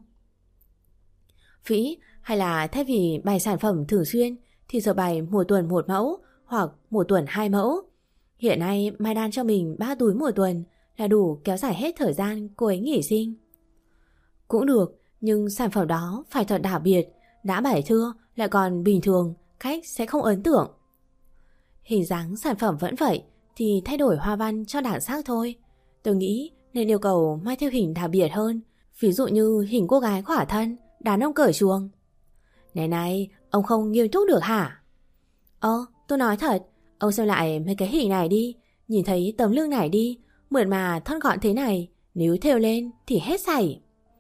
Vĩ, hay là thay vì bày sản phẩm thường xuyên thì giờ bày một tuần một mẫu hoặc một tuần hai mẫu. Hiện nay Mai đan cho mình ba túi một tuần là đủ kéo dài hết thời gian cô ấy nghỉ sinh. Cũng được, nhưng sản phẩm đó phải thật đặc biệt, đã bày thưa lại còn bình thường, khách sẽ không ấn tượng. Hình dáng sản phẩm vẫn vậy thì thay đổi hoa văn cho đặc sắc thôi. Tôi nghĩ nên yêu cầu Mai theo hình đặc biệt hơn, ví dụ như hình cô gái khỏa thân, đàn ông cởi chuồng. Này này, ông không nghiêm túc được hả? Ơ, tôi nói thật, ông xem lại mấy cái hình này đi, nhìn thấy tấm lưng này đi, mượt mà thon gọn thế này, nếu thêu lên thì hết sảy.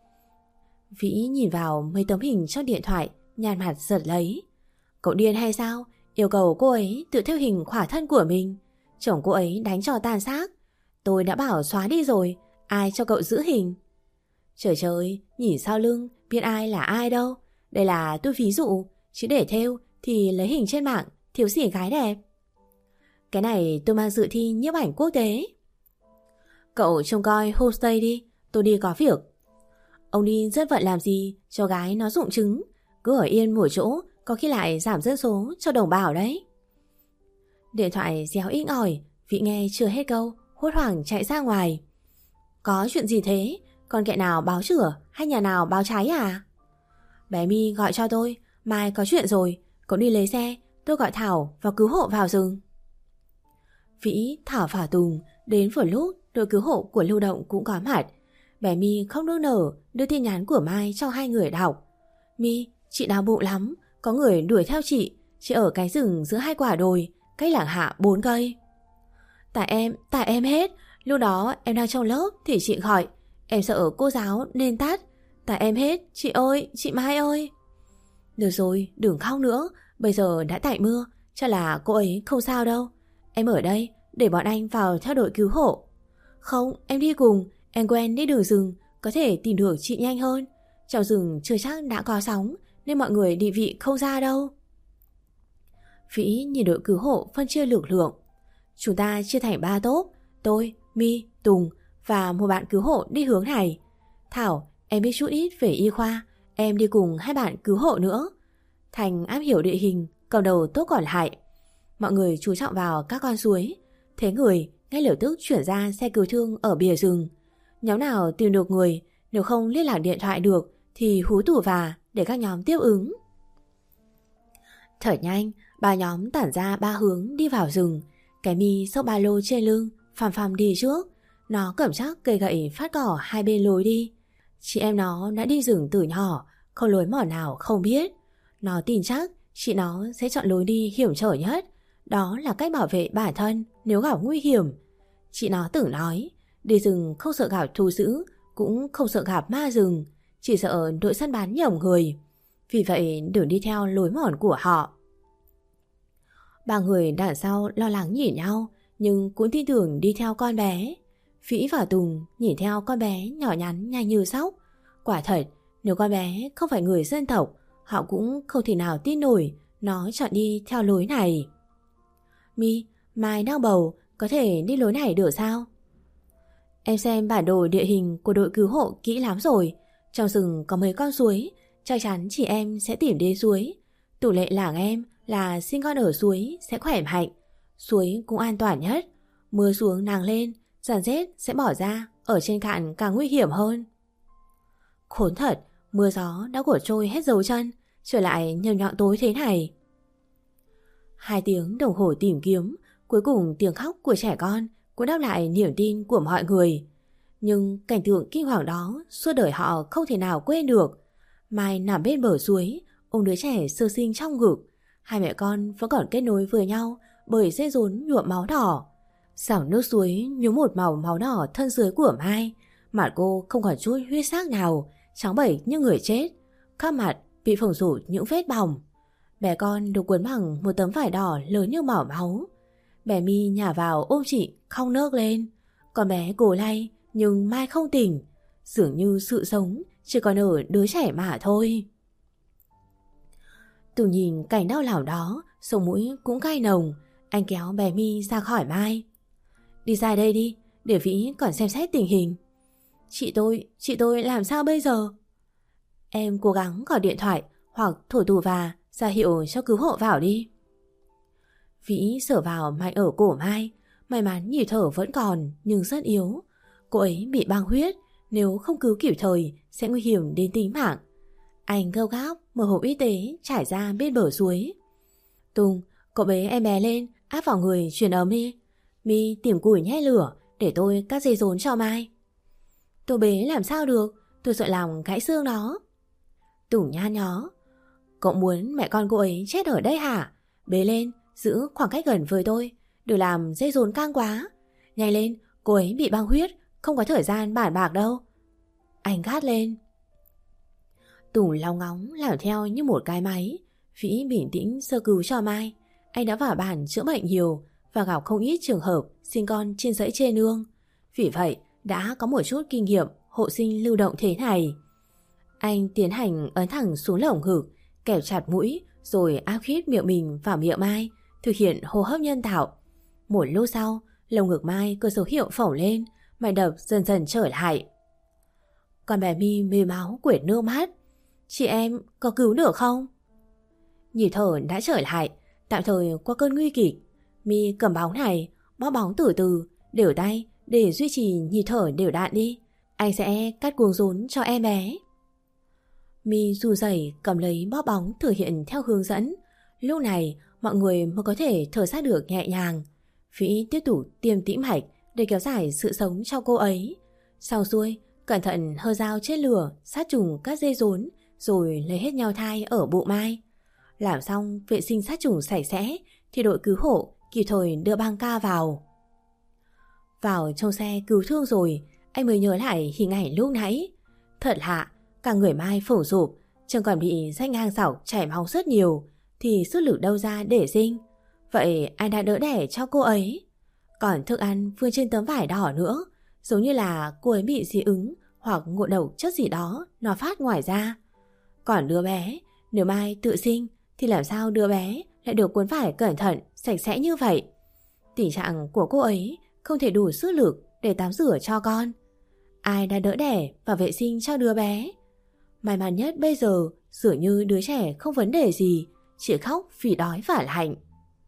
Vĩ nhìn vào mấy tấm hình trong điện thoại, nhàn mặt giật lấy. Cậu điên hay sao? Yêu cầu cô ấy tự thêu hình khỏa thân của mình. Chồng cô ấy đánh cho tan xác. Tôi đã bảo xóa đi rồi, ai cho cậu giữ hình? Trời trời, nhìn sau lưng, biết ai là ai đâu. Đây là tôi ví dụ, chứ để thêu thì lấy hình trên mạng, thiếu gì gái đẹp. Cái này tôi mang dự thi nhiếp ảnh quốc tế. Cậu trông coi homestay đi, tôi đi có việc. Ông đi rất vận làm gì, cho gái nó rụng trứng. Cứ ở yên một chỗ, có khi lại giảm dân số cho đồng bào đấy. Điện thoại réo inh ỏi, Vĩ nghe chưa hết câu, hốt hoảng chạy ra ngoài. Có chuyện gì thế? Con kẻ nào báo chửa hay nhà nào báo cháy à? Bé My gọi cho tôi, mai có chuyện rồi, cậu đi lấy xe, tôi gọi Thảo và cứu hộ vào rừng. Vĩ, Thảo và Tùng đến vừa lúc đội cứu hộ của lưu động cũng có mặt. Bé My khóc nức nở đưa tin nhắn của Mai cho hai người đọc. My, chị đau bụng lắm, có người đuổi theo chị, chị ở cái rừng giữa hai quả đồi, cách làng hạ bốn cây. Tại em, tại em hết, lúc đó em đang trong lớp thì chị gọi, em sợ cô giáo nên tắt. Tại em hết, chị ơi, chị Mai ơi. Được rồi, đừng khóc nữa, bây giờ đã tạnh mưa, chắc là cô ấy không sao đâu. Em ở đây, để bọn anh vào theo đội cứu hộ. Không, em đi cùng, em quen đi đường rừng, có thể tìm được chị nhanh hơn. Trong rừng chưa chắc đã có sóng, nên mọi người địa vị không ra đâu. Vĩ nhìn đội cứu hộ phân chia lực lượng. Chúng ta chia thành ba tốp, tôi, My, Tùng và một bạn cứu hộ đi hướng này. Thảo, em biết chút ít về y khoa, em đi cùng hai bạn cứu hộ nữa. Thành am hiểu địa hình, cầm đầu tốt còn lại. Mọi người chú trọng vào các con suối. Thế người ngay lập tức chuyển ra xe cứu thương ở bìa rừng. Nhóm nào tìm được người, nếu không liên lạc điện thoại được thì hú tủ và để các nhóm tiếp ứng. Thở nhanh, ba nhóm tản ra ba hướng đi vào rừng. Cái My xốc ba lô trên lưng, phàm phàm đi trước. Nó cầm chắc cây gậy phát cỏ hai bên lối đi. Chị em nó đã đi rừng từ nhỏ, không lối mỏ nào không biết. Nó tin chắc chị nó sẽ chọn lối đi hiểm trở nhất. Đó là cách bảo vệ bản thân nếu gặp nguy hiểm. Chị nó từng nói, đi rừng không sợ gặp thú dữ, cũng không sợ gặp ma rừng, chỉ sợ đội săn bán nhầm người. Vì vậy đừng đi theo lối mòn của họ. Ba người đằng sau lo lắng nhìn nhau, nhưng cũng tin tưởng đi theo con bé. Vĩ và Tùng nhìn theo con bé nhỏ nhắn nhanh như sóc. Quả thật, nếu con bé không phải người dân tộc, họ cũng không thể nào tin nổi nó chọn đi theo lối này. My, Mai đang bầu, có thể đi lối này được sao? Em xem bản đồ địa hình của đội cứu hộ kỹ lắm rồi. Trong rừng có mấy con suối, chắc chắn chị em sẽ tìm đến suối. Tủ lệ làng em là sinh con ở suối sẽ khỏe mạnh. Suối cũng an toàn nhất. Mưa xuống nắng lên, giàn rết sẽ bỏ ra, ở trên cạn càng nguy hiểm hơn. Khốn thật, mưa gió đã cuốn trôi hết dấu chân, trở lại nhầm nhọn tối thế này. Hai tiếng đồng hồ tìm kiếm, cuối cùng tiếng khóc của trẻ con cũng đáp lại niềm tin của mọi người. Nhưng cảnh tượng kinh hoàng đó suốt đời họ không thể nào quên được. Mai nằm bên bờ suối, ôm đứa trẻ sơ sinh trong ngực. Hai mẹ con vẫn còn kết nối với nhau bởi dây rốn nhuộm máu đỏ. Dòng nước suối nhuốm một màu máu đỏ thân dưới của Mai. Mặt cô không còn chút huyết sắc nào, trắng bẩy như người chết. Khắp mặt bị phồng rụt những vết bỏng. Bé con được quấn bằng một tấm vải đỏ lớn như mỏ máu. Bé My nhả vào ôm chị, khóc nấc lên. Con bé cố lay nhưng Mai không tỉnh. Dường như sự sống chỉ còn ở đứa trẻ mà thôi. Tùng nhìn cảnh đau lòng đó, sống mũi cũng cay nồng. Anh kéo bé My ra khỏi Mai. Đi ra đây đi, để Vĩ còn xem xét tình hình. Chị tôi, chị tôi làm sao bây giờ? Em cố gắng gọi điện thoại hoặc thổi tù và ra hiệu cho cứu hộ vào đi. Vĩ sờ vào mạnh ở cổ Mai. May mắn nhịp thở vẫn còn nhưng rất yếu. Cô ấy bị băng huyết, nếu không cứu kịp thời sẽ nguy hiểm đến tính mạng. Anh gấp gáp mở hộp y tế trải ra bên bờ suối. Tùng, cậu bế em bé lên, áp vào người truyền ấm đi. My tìm củi nhét lửa để tôi cắt dây rốn cho Mai. Tôi bế làm sao được, tôi sợ lòng gãy xương đó. Tùng nhăn nhó. Cậu muốn mẹ con cô ấy chết ở đây hả? Bế lên, giữ khoảng cách gần với tôi, đừng làm dây rốn căng quá. Nhanh lên, cô ấy bị băng huyết, không có thời gian bản bạc đâu. Anh gắt lên. Tùng long ngóng làm theo như một cái máy. Vĩ bình tĩnh sơ cứu cho Mai. Anh đã vào bản chữa bệnh nhiều và gặp không ít trường hợp sinh con trên dãy trên nương. Vì vậy đã có một chút kinh nghiệm hộ sinh lưu động thế này. Anh tiến hành ấn thẳng xuống lồng ngực, kẹp chặt mũi rồi áp khít miệng mình vào miệng Mai, thực hiện hô hấp nhân tạo. Một lúc sau, lồng ngực Mai có dấu hiệu phồng lên, mạch đập dần dần trở lại. Con bé My mê máu quệt nước mắt. Chị em có cứu được không? Nhịp thở đã trở lại, tạm thời qua cơn nguy kịch. My cầm bóng này, bóp bóng từ từ, đều tay để duy trì nhịp thở đều đặn đi. Anh sẽ cắt cuống rốn cho em bé. My run rẩy cầm lấy bóp bóng thực hiện theo hướng dẫn. Lúc này mọi người mới có thể thở ra được nhẹ nhàng. Vĩ tiếp tục tiêm tĩnh mạch để kéo dài sự sống cho cô ấy. Sau xuôi, cẩn thận hơ dao trên lửa, sát trùng các dây rốn, rồi lấy hết nhau thai ở bụng Mai. Làm xong vệ sinh sát trùng sạch sẽ thì đội cứu hộ kịp thời đưa băng ca vào. Vào trong xe cứu thương rồi, anh mới nhớ lại hình ảnh lúc nãy. Thật lạ, cả người Mai phổ rụp, chẳng còn bị rách ngang dọc chảy máu rất nhiều, thì sức lực đâu ra để sinh. Vậy anh đã đỡ đẻ cho cô ấy. Còn thức ăn vươn trên tấm vải đỏ nữa, giống như là cô ấy bị dị ứng hoặc ngộ độc chất gì đó nó phát ngoài ra. Còn đứa bé, nếu Mai tự sinh thì làm sao đứa bé lại được cuốn vải cẩn thận, sạch sẽ như vậy? Tình trạng của cô ấy không thể đủ sức lực để tắm rửa cho con. Ai đã đỡ đẻ và vệ sinh cho đứa bé? May mắn nhất bây giờ dường như đứa trẻ không vấn đề gì, chỉ khóc vì đói và lạnh.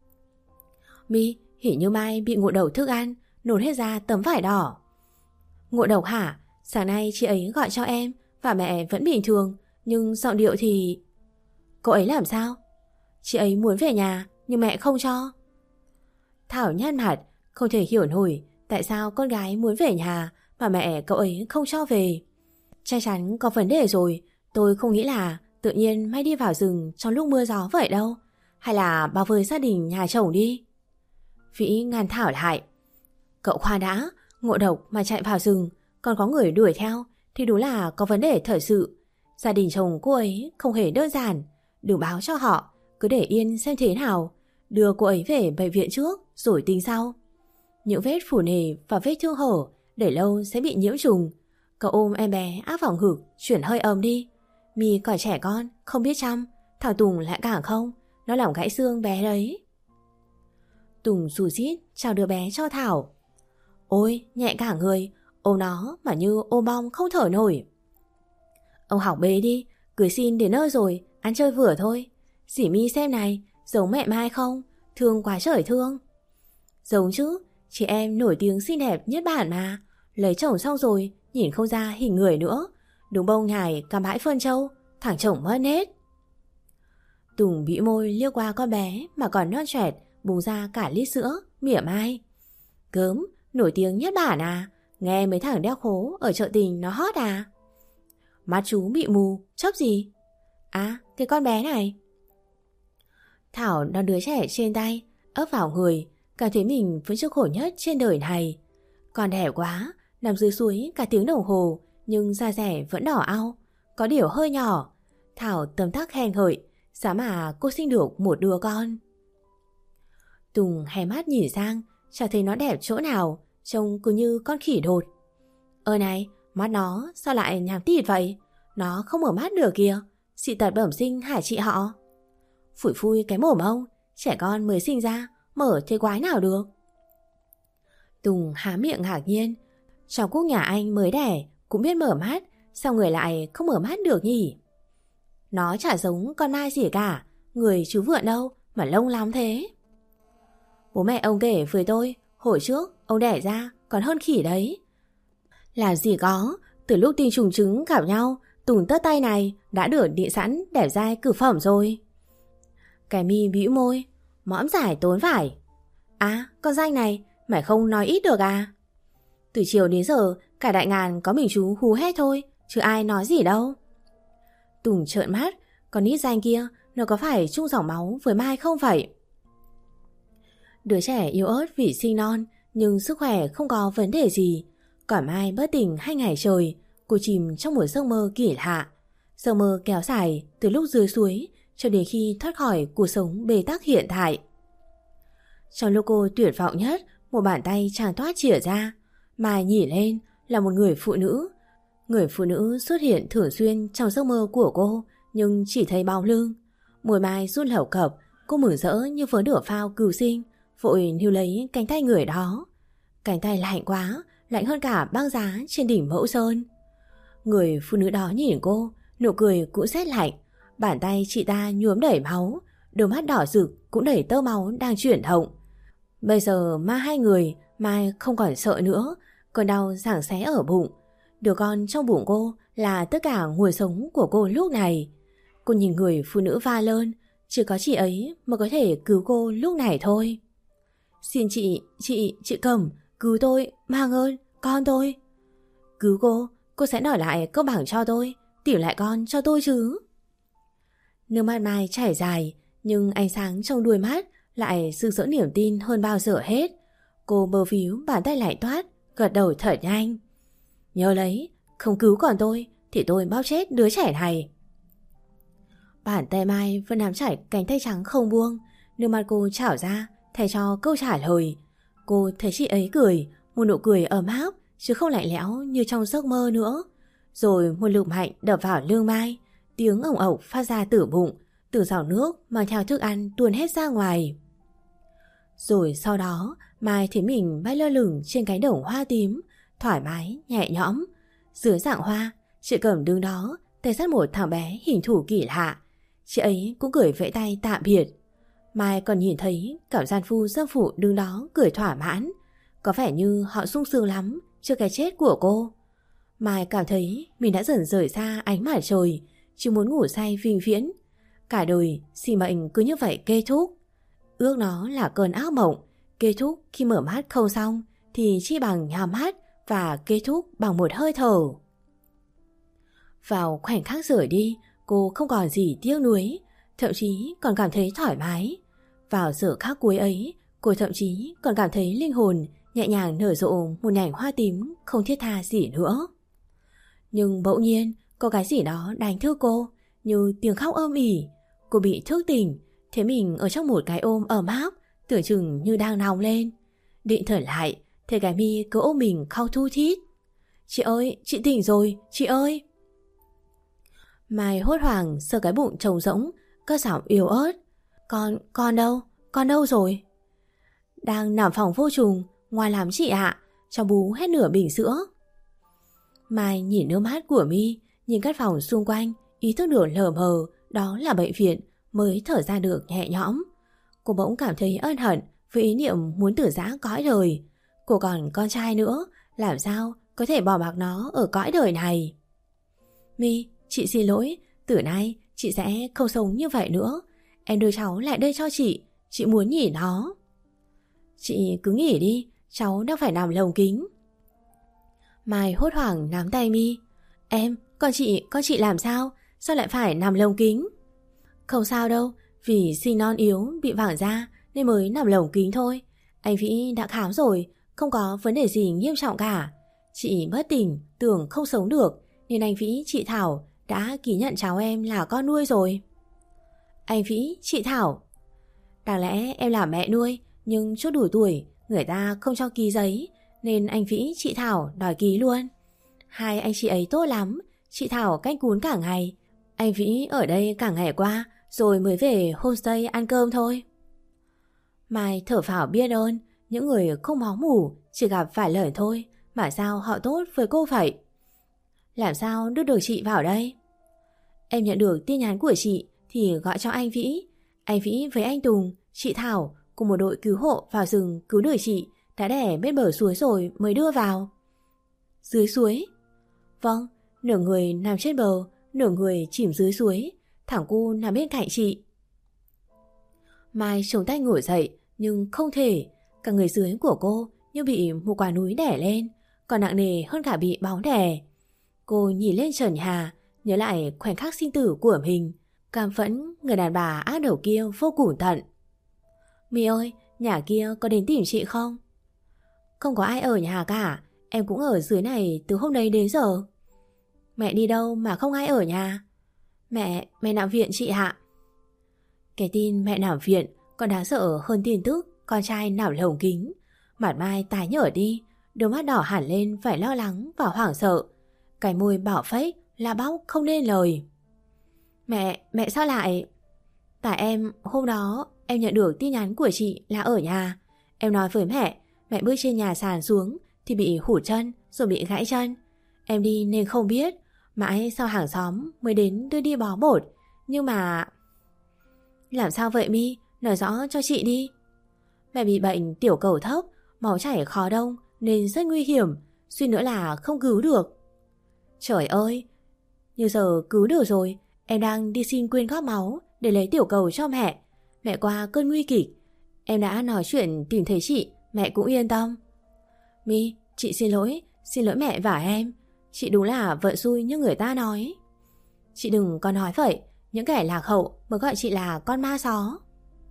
My, hình như Mai bị ngộ độc thức ăn, nôn hết ra tấm vải đỏ. Ngộ độc hả? Sáng nay chị ấy gọi cho em và mẹ vẫn bình thường, nhưng giọng điệu thì... Cậu ấy làm sao? Chị ấy muốn về nhà nhưng mẹ không cho. Thảo nhăn mặt, không thể hiểu nổi tại sao con gái muốn về nhà mà mẹ cậu ấy không cho về. Chắc chắn có vấn đề rồi, tôi không nghĩ là tự nhiên Mai đi vào rừng trong lúc mưa gió vậy đâu. Hay là bao vây gia đình nhà chồng đi. Vĩ ngăn Thảo lại. Cậu khoan đã, ngộ độc mà chạy vào rừng, còn có người đuổi theo thì đúng là có vấn đề thật sự. Gia đình chồng cô ấy không hề đơn giản. Đừng báo cho họ, cứ để yên xem thế nào. Đưa cô ấy về bệnh viện trước rồi tính sau. Những vết phủ nề và vết thương hở để lâu sẽ bị nhiễm trùng. Cậu ôm em bé áp vào ngực, chuyển hơi ấm đi. My còn trẻ con, không biết chăm. Thằng Tùng lại càng không, nó làm gãy xương bé đấy. Tùng rủ rít chào đứa bé cho Thảo. Ôi, nhẹ cả người, ôm nó mà như ôm bong không thở nổi. Ông học bế đi, cưới xin đến nơi rồi, ăn chơi vừa thôi. Dì My xem này, giống mẹ Mai không? Thương quá trời thương. Giống chứ, chị em nổi tiếng xinh đẹp nhất bản mà. Lấy chồng xong rồi, nhìn không ra hình người nữa. Đúng bông nhài cả bãi phân châu, thằng chồng mất nết. Tùng bĩ môi liếc qua con bé mà còn non trẻ, bùng ra cả lít sữa, mỉa mai. Gớm, nổi tiếng nhất bản à? Nghe mấy thằng đeo khố ở chợ tình nó hot à? Mắt chú bị mù, chớp gì? À, cái con bé này. Thảo đón đứa trẻ trên tay, ấp vào người, cảm thấy mình vẫn chưa khổ nhất trên đời này. Con đẻ quá, nằm dưới suối cả tiếng đồng hồ, nhưng da rẻ vẫn đỏ au, có điều hơi nhỏ. Thảo tấm tắc khen ngợi, giá mà cô sinh được một đứa con. Tùng hé mắt nhìn sang, chả thấy nó đẹp chỗ nào, trông cứ như con khỉ đột. Ơ này, Mắt nó sao lại nhám tịt vậy? Nó không mở mắt được kìa. Dị tật bẩm sinh hả chị họ? Phủi phui cái mồm ông, trẻ con mới sinh ra, mở thế quái nào được. Tùng há miệng ngạc nhiên. Cháu Cúc nhà anh mới đẻ cũng biết mở mắt, sao người lại không mở mắt được nhỉ? Nó chả giống con nai gì cả, người chú vượn đâu mà lông lắm thế. Bố mẹ ông kể với tôi, hồi trước ông đẻ ra còn hơn khỉ đấy. Làm gì có, từ lúc tinh trùng trứng gặp nhau, Tùng tất tay này đã được định sẵn đẻ ra cử phẩm rồi. Cái mi bĩu môi, mõm giải tốn phải. À, con danh này, mày không nói ít được à? Từ chiều đến giờ, cả đại ngàn có mình chú hú hết thôi, chứ ai nói gì đâu. Tùng trợn mắt, con nít danh kia, nó có phải chung dòng máu với Mai không vậy? Đứa trẻ yếu ớt vì sinh non, nhưng sức khỏe không có vấn đề gì. Còn Mai bất tỉnh hai ngày trời, cô chìm trong một giấc mơ kỳ lạ. Giấc mơ kéo dài từ lúc dưới suối cho đến khi thoát khỏi cuộc sống bế tắc hiện tại. Trong lúc cô tuyệt vọng nhất, một bàn tay tràn toát chìa ra. Mai nhìn lên là một người phụ nữ. Người phụ nữ xuất hiện thường xuyên trong giấc mơ của cô, nhưng chỉ thấy bóng lưng. Môi Mai run lẩu cập, cô mừng rỡ như vớ được phao cứu sinh, vội níu lấy cánh tay người đó. Cánh tay lạnh quá, lạnh hơn cả băng giá trên đỉnh Mẫu Sơn. Người phụ nữ đó nhìn cô, nụ cười cũng rét lạnh. Bàn tay chị ta nhuốm đầy máu, đôi mắt đỏ rực cũng đầy tơ máu đang chuyển động. Bây giờ ma hai người, Mai không còn sợ nữa, cơn đau giằng xé ở bụng. Đứa con trong bụng cô là tất cả nguồn sống của cô lúc này. Cô nhìn người phụ nữ va lơn, chỉ có chị ấy mới có thể cứu cô lúc này thôi. Xin chị, chị, chị Cẩm, cứu tôi, mang ơn, con tôi. Cứu cô, cô sẽ đòi lại công bằng cho tôi, tìm lại con cho tôi chứ. Nước mắt Mai chảy dài, nhưng ánh sáng trong đuôi mắt lại rực rỡ niềm tin hơn bao giờ hết. Cô bơ víu bàn tay lại toát, gật đầu thở nhanh. Nhớ lấy, không cứu còn tôi thì tôi bóp chết đứa trẻ này. Bàn tay Mai vẫn nắm chặt cánh tay trắng không buông, nước mắt cô trào ra thay cho câu trả lời. Cô thấy chị ấy cười, một nụ cười ấm áp chứ không lạnh lẽo như trong giấc mơ nữa. Rồi một lực mạnh đập vào lưng Mai, tiếng ồng ộc phát ra từ bụng, từ dòng nước mang theo thức ăn tuôn hết ra ngoài. Rồi sau đó Mai thấy mình bay lơ lửng trên cánh đồng hoa tím, thoải mái, nhẹ nhõm. Dưới dạng hoa, chị Cẩm đứng đó, tay dắt một thằng bé hình thù kỳ lạ. Chị ấy cũng cười vẫy tay tạm biệt. Mai còn nhìn thấy cặp gian phu dâm phụ đứng đó cười thỏa mãn. Có vẻ như họ sung sướng lắm trước cái chết của cô. Mai cảm thấy mình đã dần rời xa ánh mặt trời, chỉ muốn ngủ say vĩnh viễn. Cả đời sinh mệnh cứ như vậy kết thúc. Ước nó là cơn ác mộng, kết thúc khi mở mắt không xong thì chỉ bằng nhắm mắt và kết thúc bằng một hơi thở. Vào khoảnh khắc rời đi, cô không còn gì tiếc nuối, thậm chí còn cảm thấy thoải mái. Vào giờ khắc cuối ấy, cô thậm chí còn cảm thấy linh hồn nhẹ nhàng nở rộ một nhành hoa tím không thiết tha gì nữa. Nhưng bỗng nhiên có cái gì đó đánh thức cô, như tiếng khóc ôm ỉ. Cô bị thức tỉnh, thấy mình ở trong một cái ôm ấm áp, tưởng chừng như đang nóng lên. Định thở lại, thấy cái mi cứ ôm mình khóc thu thít. Chị ơi, chị tỉnh rồi, chị ơi. Mai hốt hoảng sờ cái bụng trống rỗng, cất giọng yếu ớt. Con, con đâu, con đâu rồi? Đang nằm phòng vô trùng, ngoài lắm chị ạ, cho bú hết nửa bình sữa. Mai nhìn nước mắt của mi, nhìn các phòng xung quanh, ý thức được lờ mờ đó là bệnh viện, mới thở ra được nhẹ nhõm. Cô bỗng cảm thấy ân hận với ý niệm muốn tử giã cõi đời. Cô còn con trai nữa, làm sao có thể bỏ mặc nó ở cõi đời này? Mi, chị xin lỗi, từ nay chị sẽ không sống như vậy nữa. Em đưa cháu lại đây cho chị, chị muốn nghỉ nó. Chị cứ nghỉ đi, cháu đang phải nằm lồng kính. Mai hốt hoảng nắm tay mi. Em, con chị, con chị làm sao? Sao lại phải nằm lồng kính? Không sao đâu, vì sinh non yếu bị vàng da nên mới nằm lồng kính thôi. Anh Vĩ đã khám rồi, không có vấn đề gì nghiêm trọng cả. Chị bất tỉnh, tưởng không sống được, nên anh Vĩ, chị Thảo đã ký nhận cháu em là con nuôi rồi. Anh Vĩ, chị Thảo. Đáng lẽ em là mẹ nuôi, nhưng chút đủ tuổi người ta không cho ký giấy, nên anh Vĩ, chị Thảo đòi ký luôn. Hai anh chị ấy tốt lắm. Chị Thảo canh cún cả ngày, anh Vĩ ở đây cả ngày qua, rồi mới về homestay ăn cơm thôi. Mai thở phào biết ơn. Những người không máu mủ, chỉ gặp phải lời thôi mà sao họ tốt với cô vậy? Làm sao đưa được chị vào đây? Em nhận được tin nhắn của chị thì gọi cho anh Vĩ. Anh Vĩ với anh Tùng, chị Thảo cùng một đội cứu hộ vào rừng cứu được chị, đã đẻ bên bờ suối rồi mới đưa vào. Dưới suối? Vâng, nửa người nằm trên bờ, nửa người chìm dưới suối. Thằng cu nằm bên cạnh chị. Mai chống tay ngồi dậy nhưng không thể. Cả người dưới của cô như bị một quả núi đè lên, còn nặng nề hơn cả bị bóng đè. Cô nhìn lên trần nhà, nhớ lại khoảnh khắc sinh tử của mình, cảm phẫn người đàn bà ác đầu kia vô cùng tận. My ơi, nhà kia có đến tìm chị không? Không có ai ở nhà cả, em cũng ở dưới này từ hôm đấy đến giờ. Mẹ đi đâu mà không ai ở nhà? Mẹ, mẹ nằm viện chị ạ. Cái tin mẹ nằm viện còn đáng sợ hơn tin tức con trai nằm lồng kính. Mặt Mai tái nhợt đi, đôi mắt đỏ hẳn lên phải lo lắng và hoảng sợ. Cái môi bảo phách là bóc không nên lời. Mẹ, mẹ sao lại? Tại em, hôm đó em nhận được tin nhắn của chị là ở nhà. Em nói với mẹ, mẹ bước trên nhà sàn xuống thì bị hụt chân rồi bị gãy chân. Em đi nên không biết, mãi sau hàng xóm mới đến đưa đi bó bột. Nhưng mà... Làm sao vậy My? Nói rõ cho chị đi. Mẹ bị bệnh tiểu cầu thấp, máu chảy khó đông nên rất nguy hiểm, suy nữa là không cứu được. Trời ơi, như giờ cứu được rồi, em đang đi xin quyên góp máu để lấy tiểu cầu cho mẹ. Mẹ qua cơn nguy kịch, em đã nói chuyện tìm thấy chị, mẹ cũng yên tâm. My, chị xin lỗi, xin lỗi mẹ và em. Chị đúng là vận xui như người ta nói. Chị đừng có nói vậy, những kẻ lạc hậu mới gọi chị là con ma só.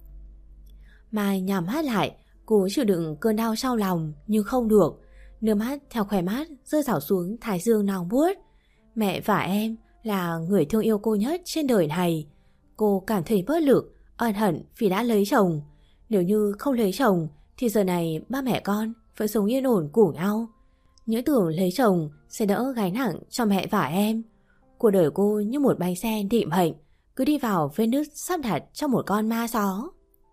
Mai nhắm mắt lại, cố chịu đựng cơn đau sau lòng nhưng không được. Nước mắt theo khóe mắt rơi rảo xuống thái dương nóng buốt. Mẹ và em là người thương yêu cô nhất trên đời này. Cô cảm thấy bất lực, ân hận vì đã lấy chồng. Nếu như không lấy chồng thì giờ này ba mẹ con vẫn sống yên ổn cùng nhau. Những tưởng lấy chồng sẽ đỡ gánh nặng cho mẹ và em. Cuộc đời cô như một bánh xe định mệnh, cứ đi vào vết nứt sắp đặt trong một con ma só.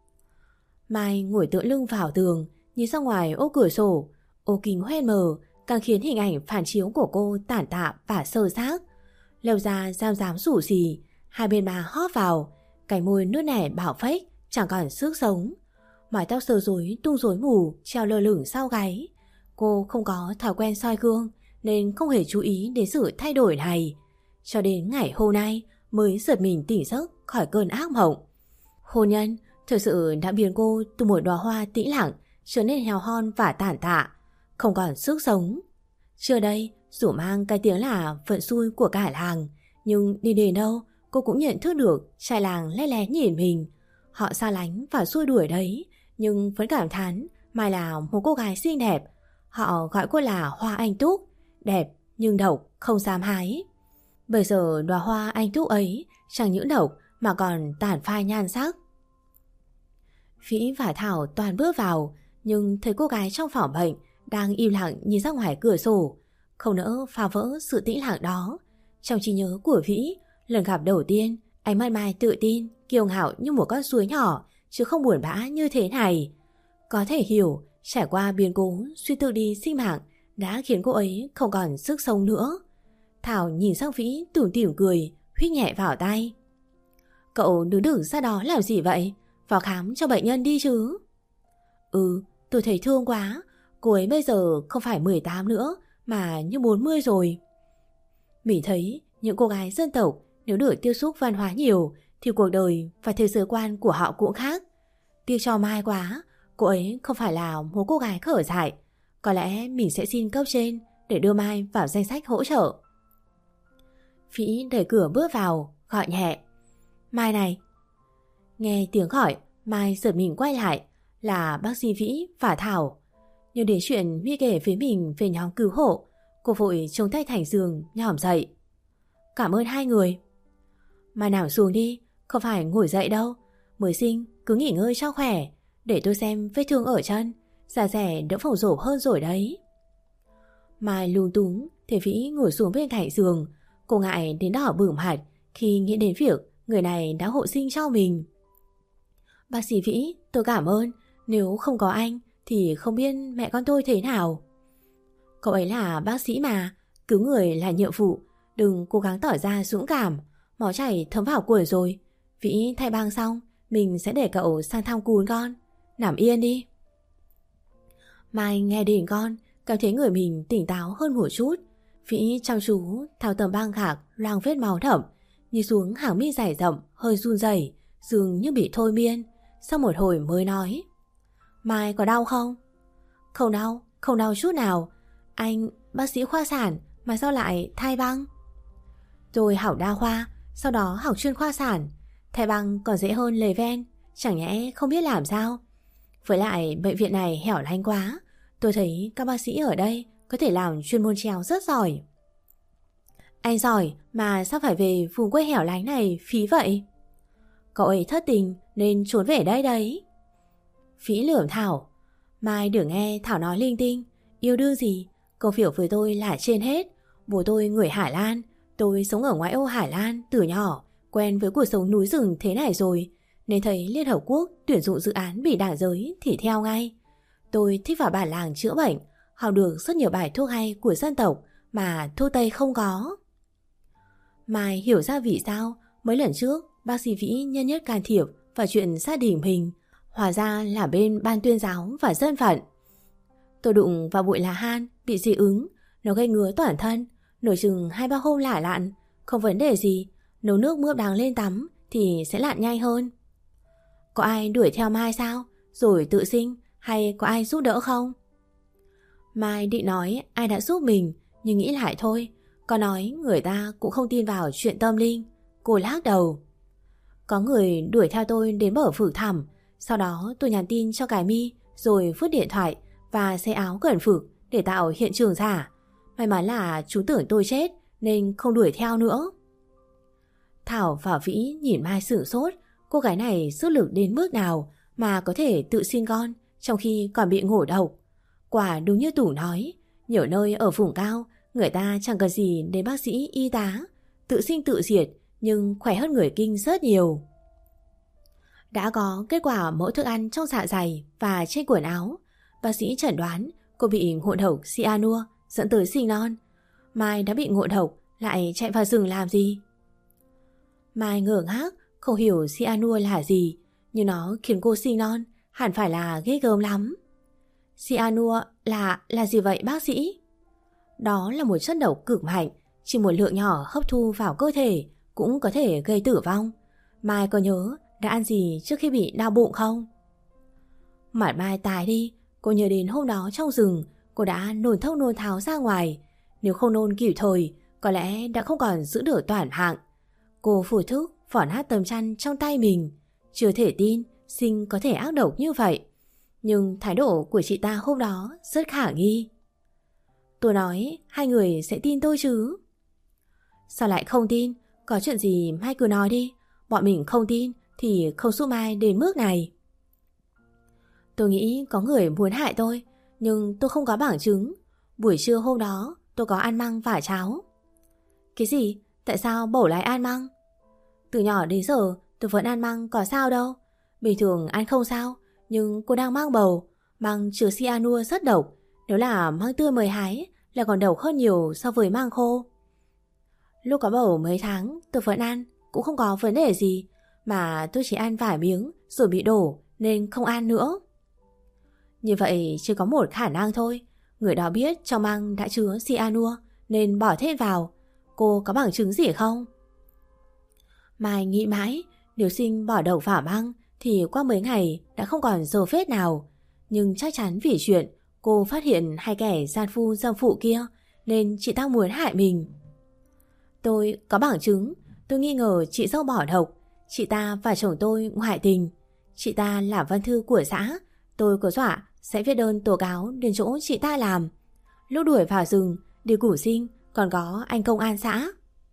Mai ngồi tựa lưng vào tường, nhìn ra ngoài ô cửa sổ. Ô kính hoen mờ càng khiến hình ảnh phản chiếu của cô tản tạ và sơ xác. Lầu ra giam dám rủ rì, hai bên má hóp vào, cánh môi nước nẻ bảo phách chẳng còn sức sống. Mái tóc sờ rối tung rối mù treo lơ lửng sau gáy. Cô không có thói quen soi gương nên không hề chú ý đến sự thay đổi này. Cho đến ngày hôm nay mới giật mình tỉnh giấc khỏi cơn ác mộng. Hôn nhân thực sự đã biến cô từ một đóa hoa tĩnh lặng trở nên heo hon và tàn tạ, không còn sức sống. Trước đây, dù mang cái tiếng là vận xui của cả làng, nhưng đi đến đâu cô cũng nhận thức được trai làng lé lé nhìn mình. Họ xa lánh và xua đuổi đấy, nhưng vẫn cảm thán Mai là một cô gái xinh đẹp. Họ gọi cô là Hoa Anh Túc, đẹp nhưng độc, không dám hái. Bây giờ đóa hoa anh Túc ấy chẳng những độc mà còn tàn phai nhan sắc. Vĩ và Thảo toàn bước vào, nhưng thấy cô gái trong phòng bệnh đang im lặng nhìn ra ngoài cửa sổ, không nỡ phá vỡ sự tĩnh lặng đó. Trong trí nhớ của Vĩ, lần gặp đầu tiên, ánh mắt Mai tự tin, kiêu ngạo như một con suối nhỏ, chứ không buồn bã như thế này. Có thể hiểu, trải qua biến cố suy tự đi sinh mạng đã khiến cô ấy không còn sức sống nữa. Thảo nhìn sang Vĩ tủm tỉm cười, huých nhẹ vào tay. Cậu đứng đứng ra đó làm gì vậy? Vào khám cho bệnh nhân đi chứ. Ừ, tôi thấy thương quá. Cô ấy bây giờ không phải mười tám nữa mà như bốn mươi rồi. Mình thấy những cô gái dân tộc nếu được tiếp xúc văn hóa nhiều thì cuộc đời và thế giới quan của họ cũng khác. Tiếc cho Mai quá, cô ấy không phải là một cô gái khở dại. Có lẽ mình sẽ xin cấp trên để đưa Mai vào danh sách hỗ trợ. Vĩ đẩy cửa bước vào, gọi nhẹ. Mai này. Nghe tiếng gọi, Mai giật mình quay lại, là bác sĩ Vĩ và Thảo. Nhớ đến chuyện My kể với mình về nhóm cứu hộ, cô vội chống tay thành giường nhỏm dậy. Cảm ơn hai người. Mai nằm xuống đi, không phải ngồi dậy đâu. Mới sinh, cứ nghỉ ngơi cho khỏe. Để tôi xem vết thương ở chân, da rẻ đỡ phồng rộp hơn rồi đấy. Mai lung túng thì Vĩ ngồi xuống bên cạnh giường. Cô ngại đến đỏ bừng mặt khi nghĩ đến việc người này đã hộ sinh cho mình. Bác sĩ Vĩ, tôi cảm ơn. Nếu không có anh thì không biết mẹ con tôi thế nào. Cậu ấy là bác sĩ mà, cứu người là nhiệm vụ. Đừng cố gắng tỏ ra dũng cảm. Máu chảy thấm vào quần rồi. Vĩ thay băng xong, mình sẽ để cậu sang thăm cún con. Nằm yên đi. Mai nghe đến con, cảm thấy người mình tỉnh táo hơn một chút. Vĩ chăm chú tháo tấm băng khạc loang vết máu thẩm, nhìn xuống hàng mi dày rậm hơi run rẩy, dường như bị thôi miên. Sau một hồi mới nói: Mai có đau không? Không đau, không đau chút nào. Anh bác sĩ khoa sản mà sao lại thay băng? Tôi học đa khoa, sau đó học chuyên khoa sản. Thay băng còn dễ hơn lề ven, chẳng nhẽ không biết làm sao. Với lại bệnh viện này hẻo lánh quá. Tôi thấy các bác sĩ ở đây có thể làm chuyên môn treo rất giỏi. Anh giỏi mà sao phải về vùng quê hẻo lánh này phí vậy? Cậu ấy thất tình nên trốn về đây đấy. Phí lườm Thảo. Mai đừng nghe Thảo nói linh tinh. Yêu đương gì, công việc với tôi là trên hết. Bố tôi người Hải Lan. Tôi sống ở ngoại ô Hải Lan từ nhỏ, quen với cuộc sống núi rừng thế này rồi, nên thấy Liên Hợp Quốc tuyển dụng dự án bị đảng giới thì theo ngay. Tôi thích vào bản làng chữa bệnh, học được rất nhiều bài thuốc hay của dân tộc mà thuốc Tây không có. Mai hiểu ra vì sao mấy lần trước bác sĩ Vĩ nhân nhất can thiệp vào chuyện gia đình mình, hóa ra là bên ban tuyên giáo và dân vận. Tôi đụng vào bụi lá han, bị dị ứng, nó gây ngứa toàn thân, nổi chừng hai ba hôm lả lặn, không vấn đề gì, nấu nước mướp đắng lên tắm thì sẽ lặn nhanh hơn. Có ai đuổi theo Mai sao? Rồi tự sinh, hay có ai giúp đỡ không? Mai định nói ai đã giúp mình, nhưng nghĩ lại thôi. Có nói người ta cũng không tin vào chuyện tâm linh. Cô lắc đầu. Có người đuổi theo tôi đến bờ vực thẳm. Sau đó tôi nhắn tin cho cái mi, rồi vứt điện thoại và xe áo cẩn phực để tạo hiện trường giả. May mắn là chúng tưởng tôi chết nên không đuổi theo nữa. Thảo và Vĩ nhìn Mai sửng sốt. Cô gái này sức lực đến mức nào mà có thể tự sinh con trong khi còn bị ngộ độc. Quả đúng như Tủ nói, nhiều nơi ở vùng cao người ta chẳng cần gì đến bác sĩ y tá, tự sinh tự diệt nhưng khỏe hơn người kinh rất nhiều. Đã có kết quả mẫu thức ăn trong dạ dày và trên quần áo. Bác sĩ chẩn đoán cô bị ngộ độc cyanua dẫn tới sinh non. Mai đã bị ngộ độc lại chạy vào rừng làm gì? Mai ngơ ngác, không hiểu cyanua là gì, nhưng nó khiến cô sinh non, hẳn phải là ghê gớm lắm. Cyanua là là gì vậy bác sĩ? Đó là một chất độc cực mạnh, chỉ một lượng nhỏ hấp thu vào cơ thể cũng có thể gây tử vong. Mai có nhớ đã ăn gì trước khi bị đau bụng không? Mặt Mai tái đi, cô nhớ đến hôm đó trong rừng, cô đã nôn thốc nôn tháo ra ngoài. Nếu không nôn kịp thời, có lẽ đã không còn giữ được toàn hạng. Cô phủ thức phỏn hát tấm chăn trong tay mình. Chưa thể tin Sinh có thể ác độc như vậy, nhưng thái độ của chị ta hôm đó rất khả nghi. Tôi nói hai người sẽ tin tôi chứ? Sao lại không tin? Có chuyện gì Mai cứ nói đi. Bọn mình không tin thì không giúp Mai đến mức này. Tôi nghĩ có người muốn hại tôi, nhưng tôi không có bằng chứng. Buổi trưa hôm đó tôi có ăn măng và cháo. Cái gì? Tại sao bổ lại ăn măng? Từ nhỏ đến giờ tôi vẫn ăn măng, có sao đâu. Bình thường ăn không sao, nhưng cô đang mang bầu. Măng chứa cyanua rất độc. Nếu là măng tươi mới hái là còn độc hơn nhiều so với măng khô. Lúc có bầu mấy tháng tôi vẫn ăn, cũng không có vấn đề gì. Mà tôi chỉ ăn vài miếng rồi bị đổ nên không ăn nữa. Như vậy chỉ có một khả năng thôi. Người đó biết trong măng đã chứa cyanua nên bỏ thêm vào. Cô có bằng chứng gì không? Mai nghĩ mãi, nếu Sinh bỏ độc vào măng thì qua mấy ngày đã không còn dấu vết nào. Nhưng chắc chắn vì chuyện cô phát hiện hai kẻ gian phu dâm phụ kia nên chị ta muốn hại mình. Tôi có bằng chứng. Tôi nghi ngờ chị dâu bỏ độc. Chị ta và chồng tôi ngoại tình. Chị ta là văn thư của xã. Tôi có dọa sẽ viết đơn tố cáo đến chỗ chị ta làm. Lúc đuổi vào rừng đi củ Sinh còn có anh công an xã.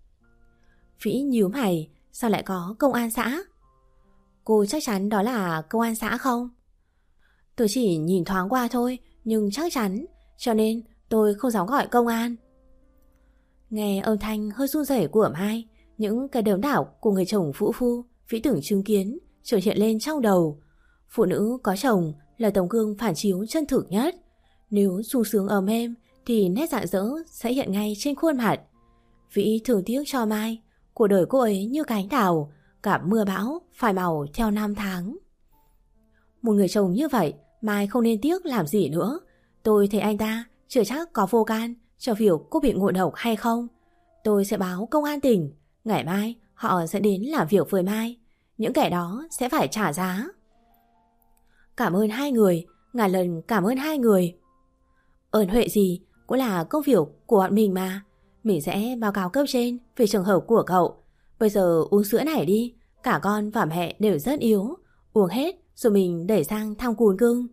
Vĩ nhíu mày, sao lại có công an xã? Cô chắc chắn đó là công an xã không? Tôi chỉ nhìn thoáng qua thôi, nhưng chắc chắn, cho nên tôi không dám gọi công an. Nghe âm thanh hơi run rẩy của Mai, những cái đớm đảo của người chồng phũ phu Vĩ tưởng chứng kiến trở hiện lên trong đầu. Phụ nữ có chồng là tấm gương phản chiếu chân thực nhất. Nếu sung sướng ấm êm thì nét rạng rỡ sẽ hiện ngay trên khuôn mặt. Vĩ thường tiếc cho Mai, cuộc đời cô ấy như cánh đào, cả mưa bão phải màu theo năm tháng. Một người chồng như vậy Mai không nên tiếc làm gì nữa. Tôi thấy anh ta chưa chắc có vô can cho việc cô bị ngộ độc hay không. Tôi sẽ báo công an tỉnh. Ngày mai họ sẽ đến làm việc với Mai. Những kẻ đó sẽ phải trả giá. Cảm ơn hai người, ngàn lần cảm ơn hai người. Ơn huệ gì, cũng là công việc của bọn mình mà. Mình sẽ báo cáo cấp trên về trường hợp của cậu. Bây giờ uống sữa này đi, cả con và mẹ đều rất yếu. Uống hết rồi mình đẩy sang thăm cún cưng.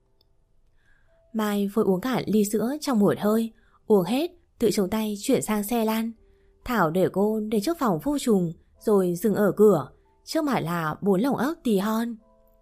Mai vội uống cả ly sữa trong một hơi. Uống hết, tự chống tay chuyển sang xe lăn. Thảo để cô đến trước phòng vô trùng rồi dừng ở cửa. Trước mặt là bốn lồng ốc tì hon.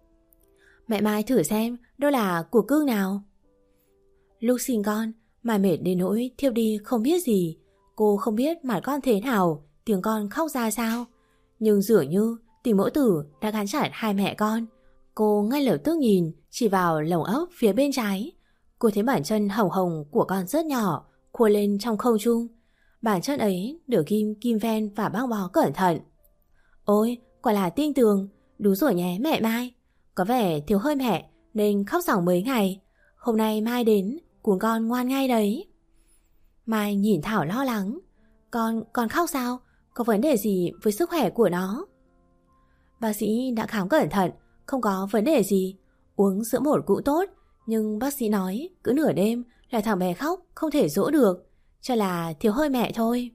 Mẹ Mai thử xem đâu là của cưng nào. Lúc sinh con, Mai mệt đến nỗi thiêu đi không biết gì. Cô không biết mặt con thế nào, tiếng con khóc ra sao. Nhưng dường như tình mẫu tử đã gắn chặt hai mẹ con. Cô ngay lập tức nhìn chỉ vào lồng ốc phía bên trái. Cô thấy bàn chân hồng hồng của con rất nhỏ khua lên trong không trung. Bàn chân ấy được ghim kim ven và băng bó cẩn thận. Ôi, quả là tinh tường. Đúng rồi nhé mẹ Mai. Có vẻ thiếu hơi mẹ nên khóc ròng mấy ngày. Hôm nay Mai đến, cún con ngoan ngay đấy. Mai nhìn Thảo lo lắng. Con, con khóc sao? Có vấn đề gì với sức khỏe của nó? Bác sĩ đã khám cẩn thận, không có vấn đề gì. Uống sữa bột cũng tốt. Nhưng bác sĩ nói cứ nửa đêm là thằng bé khóc không thể dỗ được. Cho là thiếu hơi mẹ thôi.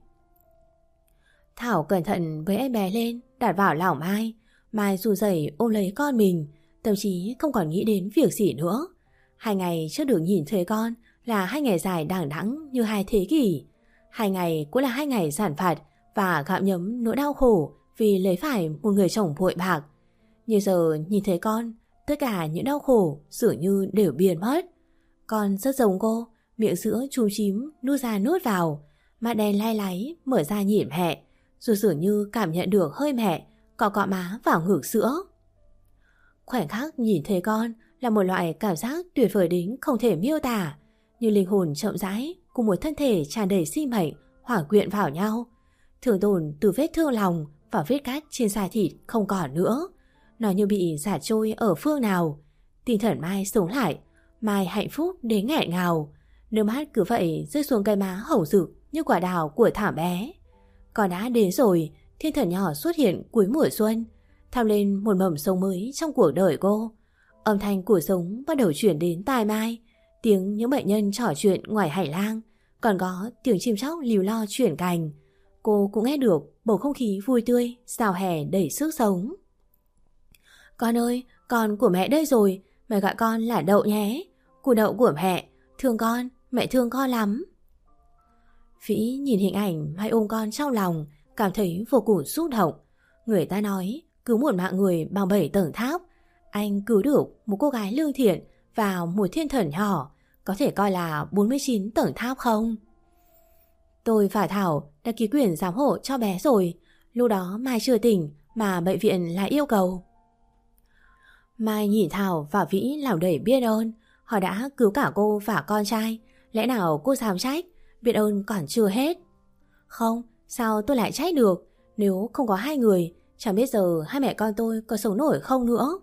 Thảo cẩn thận với em bé lên, đặt vào lòng Mai. Mai run rẩy ôm lấy con mình, thậm chí không còn nghĩ đến việc gì nữa. Hai ngày chưa được nhìn thấy con là hai ngày dài đằng đẵng như hai thế kỷ. Hai ngày cũng là hai ngày giản phạt và gặm nhấm nỗi đau khổ vì lấy phải một người chồng vội bạc. Nhưng giờ nhìn thấy con, tất cả những đau khổ dường như đều biến mất. Con rất giống cô, miệng sữa chúm chím nuốt ra nuốt vào, mắt đen lai láy mở ra nhìn mẹ, rồi dường như cảm nhận được hơi mẹ cọ cọ má vào ngực sữa. Khoảnh khắc nhìn thấy con là một loại cảm giác tuyệt vời đến không thể miêu tả, như linh hồn chậm rãi cùng một thân thể tràn đầy sinh mệnh hòa quyện vào nhau. Thương tổn từ vết thương lòng và vết cắt trên da thịt không còn nữa. Nó như bị rã trôi ở phương nào. Tinh thần Mai sống lại. Mai hạnh phúc đến nghẹn ngào. Nước mắt cứ vậy rơi xuống cái má hồng rực như quả đào của thảm bé. Con đã đến rồi. Thiên thần nhỏ xuất hiện cuối mùa xuân, thắp lên một mầm sống mới trong cuộc đời cô. Âm thanh của sống bắt đầu chuyển đến tai Mai. Tiếng những bệnh nhân trò chuyện ngoài hành lang, còn có tiếng chim chóc líu lo chuyển cành. Cô cũng nghe được bầu không khí vui tươi, rào hè đầy sức sống. Con ơi, con của mẹ đây rồi, mẹ gọi con là Đậu nhé. Củ đậu của mẹ, thương con, mẹ thương con lắm. Vĩ nhìn hình ảnh Mai ôm con trong lòng, cảm thấy vô cùng xúc động. Người ta nói cứu một mạng người bằng bảy tầng tháp. Anh cứu được một cô gái lương thiện và một thiên thần nhỏ, có thể coi là bốn mươi chín tầng tháp không? Tôi và Thảo đã ký quyền giám hộ cho bé rồi. Lúc đó Mai chưa tỉnh mà bệnh viện lại yêu cầu. Mai nhìn Thảo và Vĩ lòng đầy biết ơn. Họ đã cứu cả cô và con trai. Lẽ nào cô dám trách? Biết ơn còn chưa hết. Không, sao tôi lại trách được? Nếu không có hai người, chẳng biết giờ hai mẹ con tôi có sống nổi không nữa.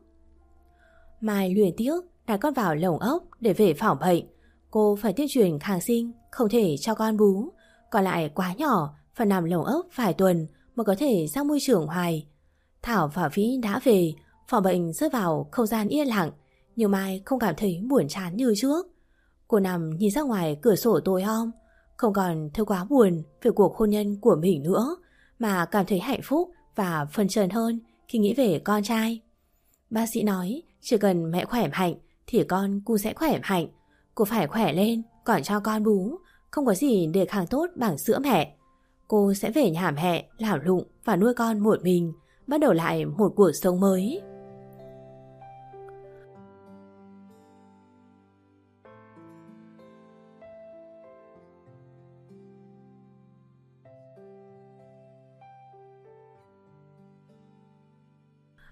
Mai luyến tiếc đặt con vào lồng ốc để về phòng bệnh. Cô phải tuyên truyền kháng sinh, không thể cho con bú. Còn lại quá nhỏ, phải nằm lồng ốc vài tuần mới có thể ra môi trường hoài. Thảo và Vĩ đã về, phòng bệnh rơi vào không gian yên lặng, nhưng Mai không cảm thấy buồn chán như trước. Cô nằm nhìn ra ngoài cửa sổ tối om, không còn thấy quá buồn về cuộc hôn nhân của mình nữa, mà cảm thấy hạnh phúc và phấn chấn hơn khi nghĩ về con trai. Bác sĩ nói chỉ cần mẹ khỏe mạnh thì con cũng sẽ khỏe mạnh. Cô phải khỏe lên còn cho con bú, không có gì để kháng tốt bằng sữa mẹ. Cô sẽ về nhà mẹ làm lụng và nuôi con một mình, bắt đầu lại một cuộc sống mới.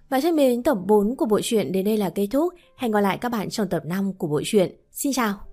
Và thân mến, tập bốn của bộ truyện đến đây là kết thúc. Hẹn gặp lại các bạn trong tập năm của bộ truyện. Xin chào!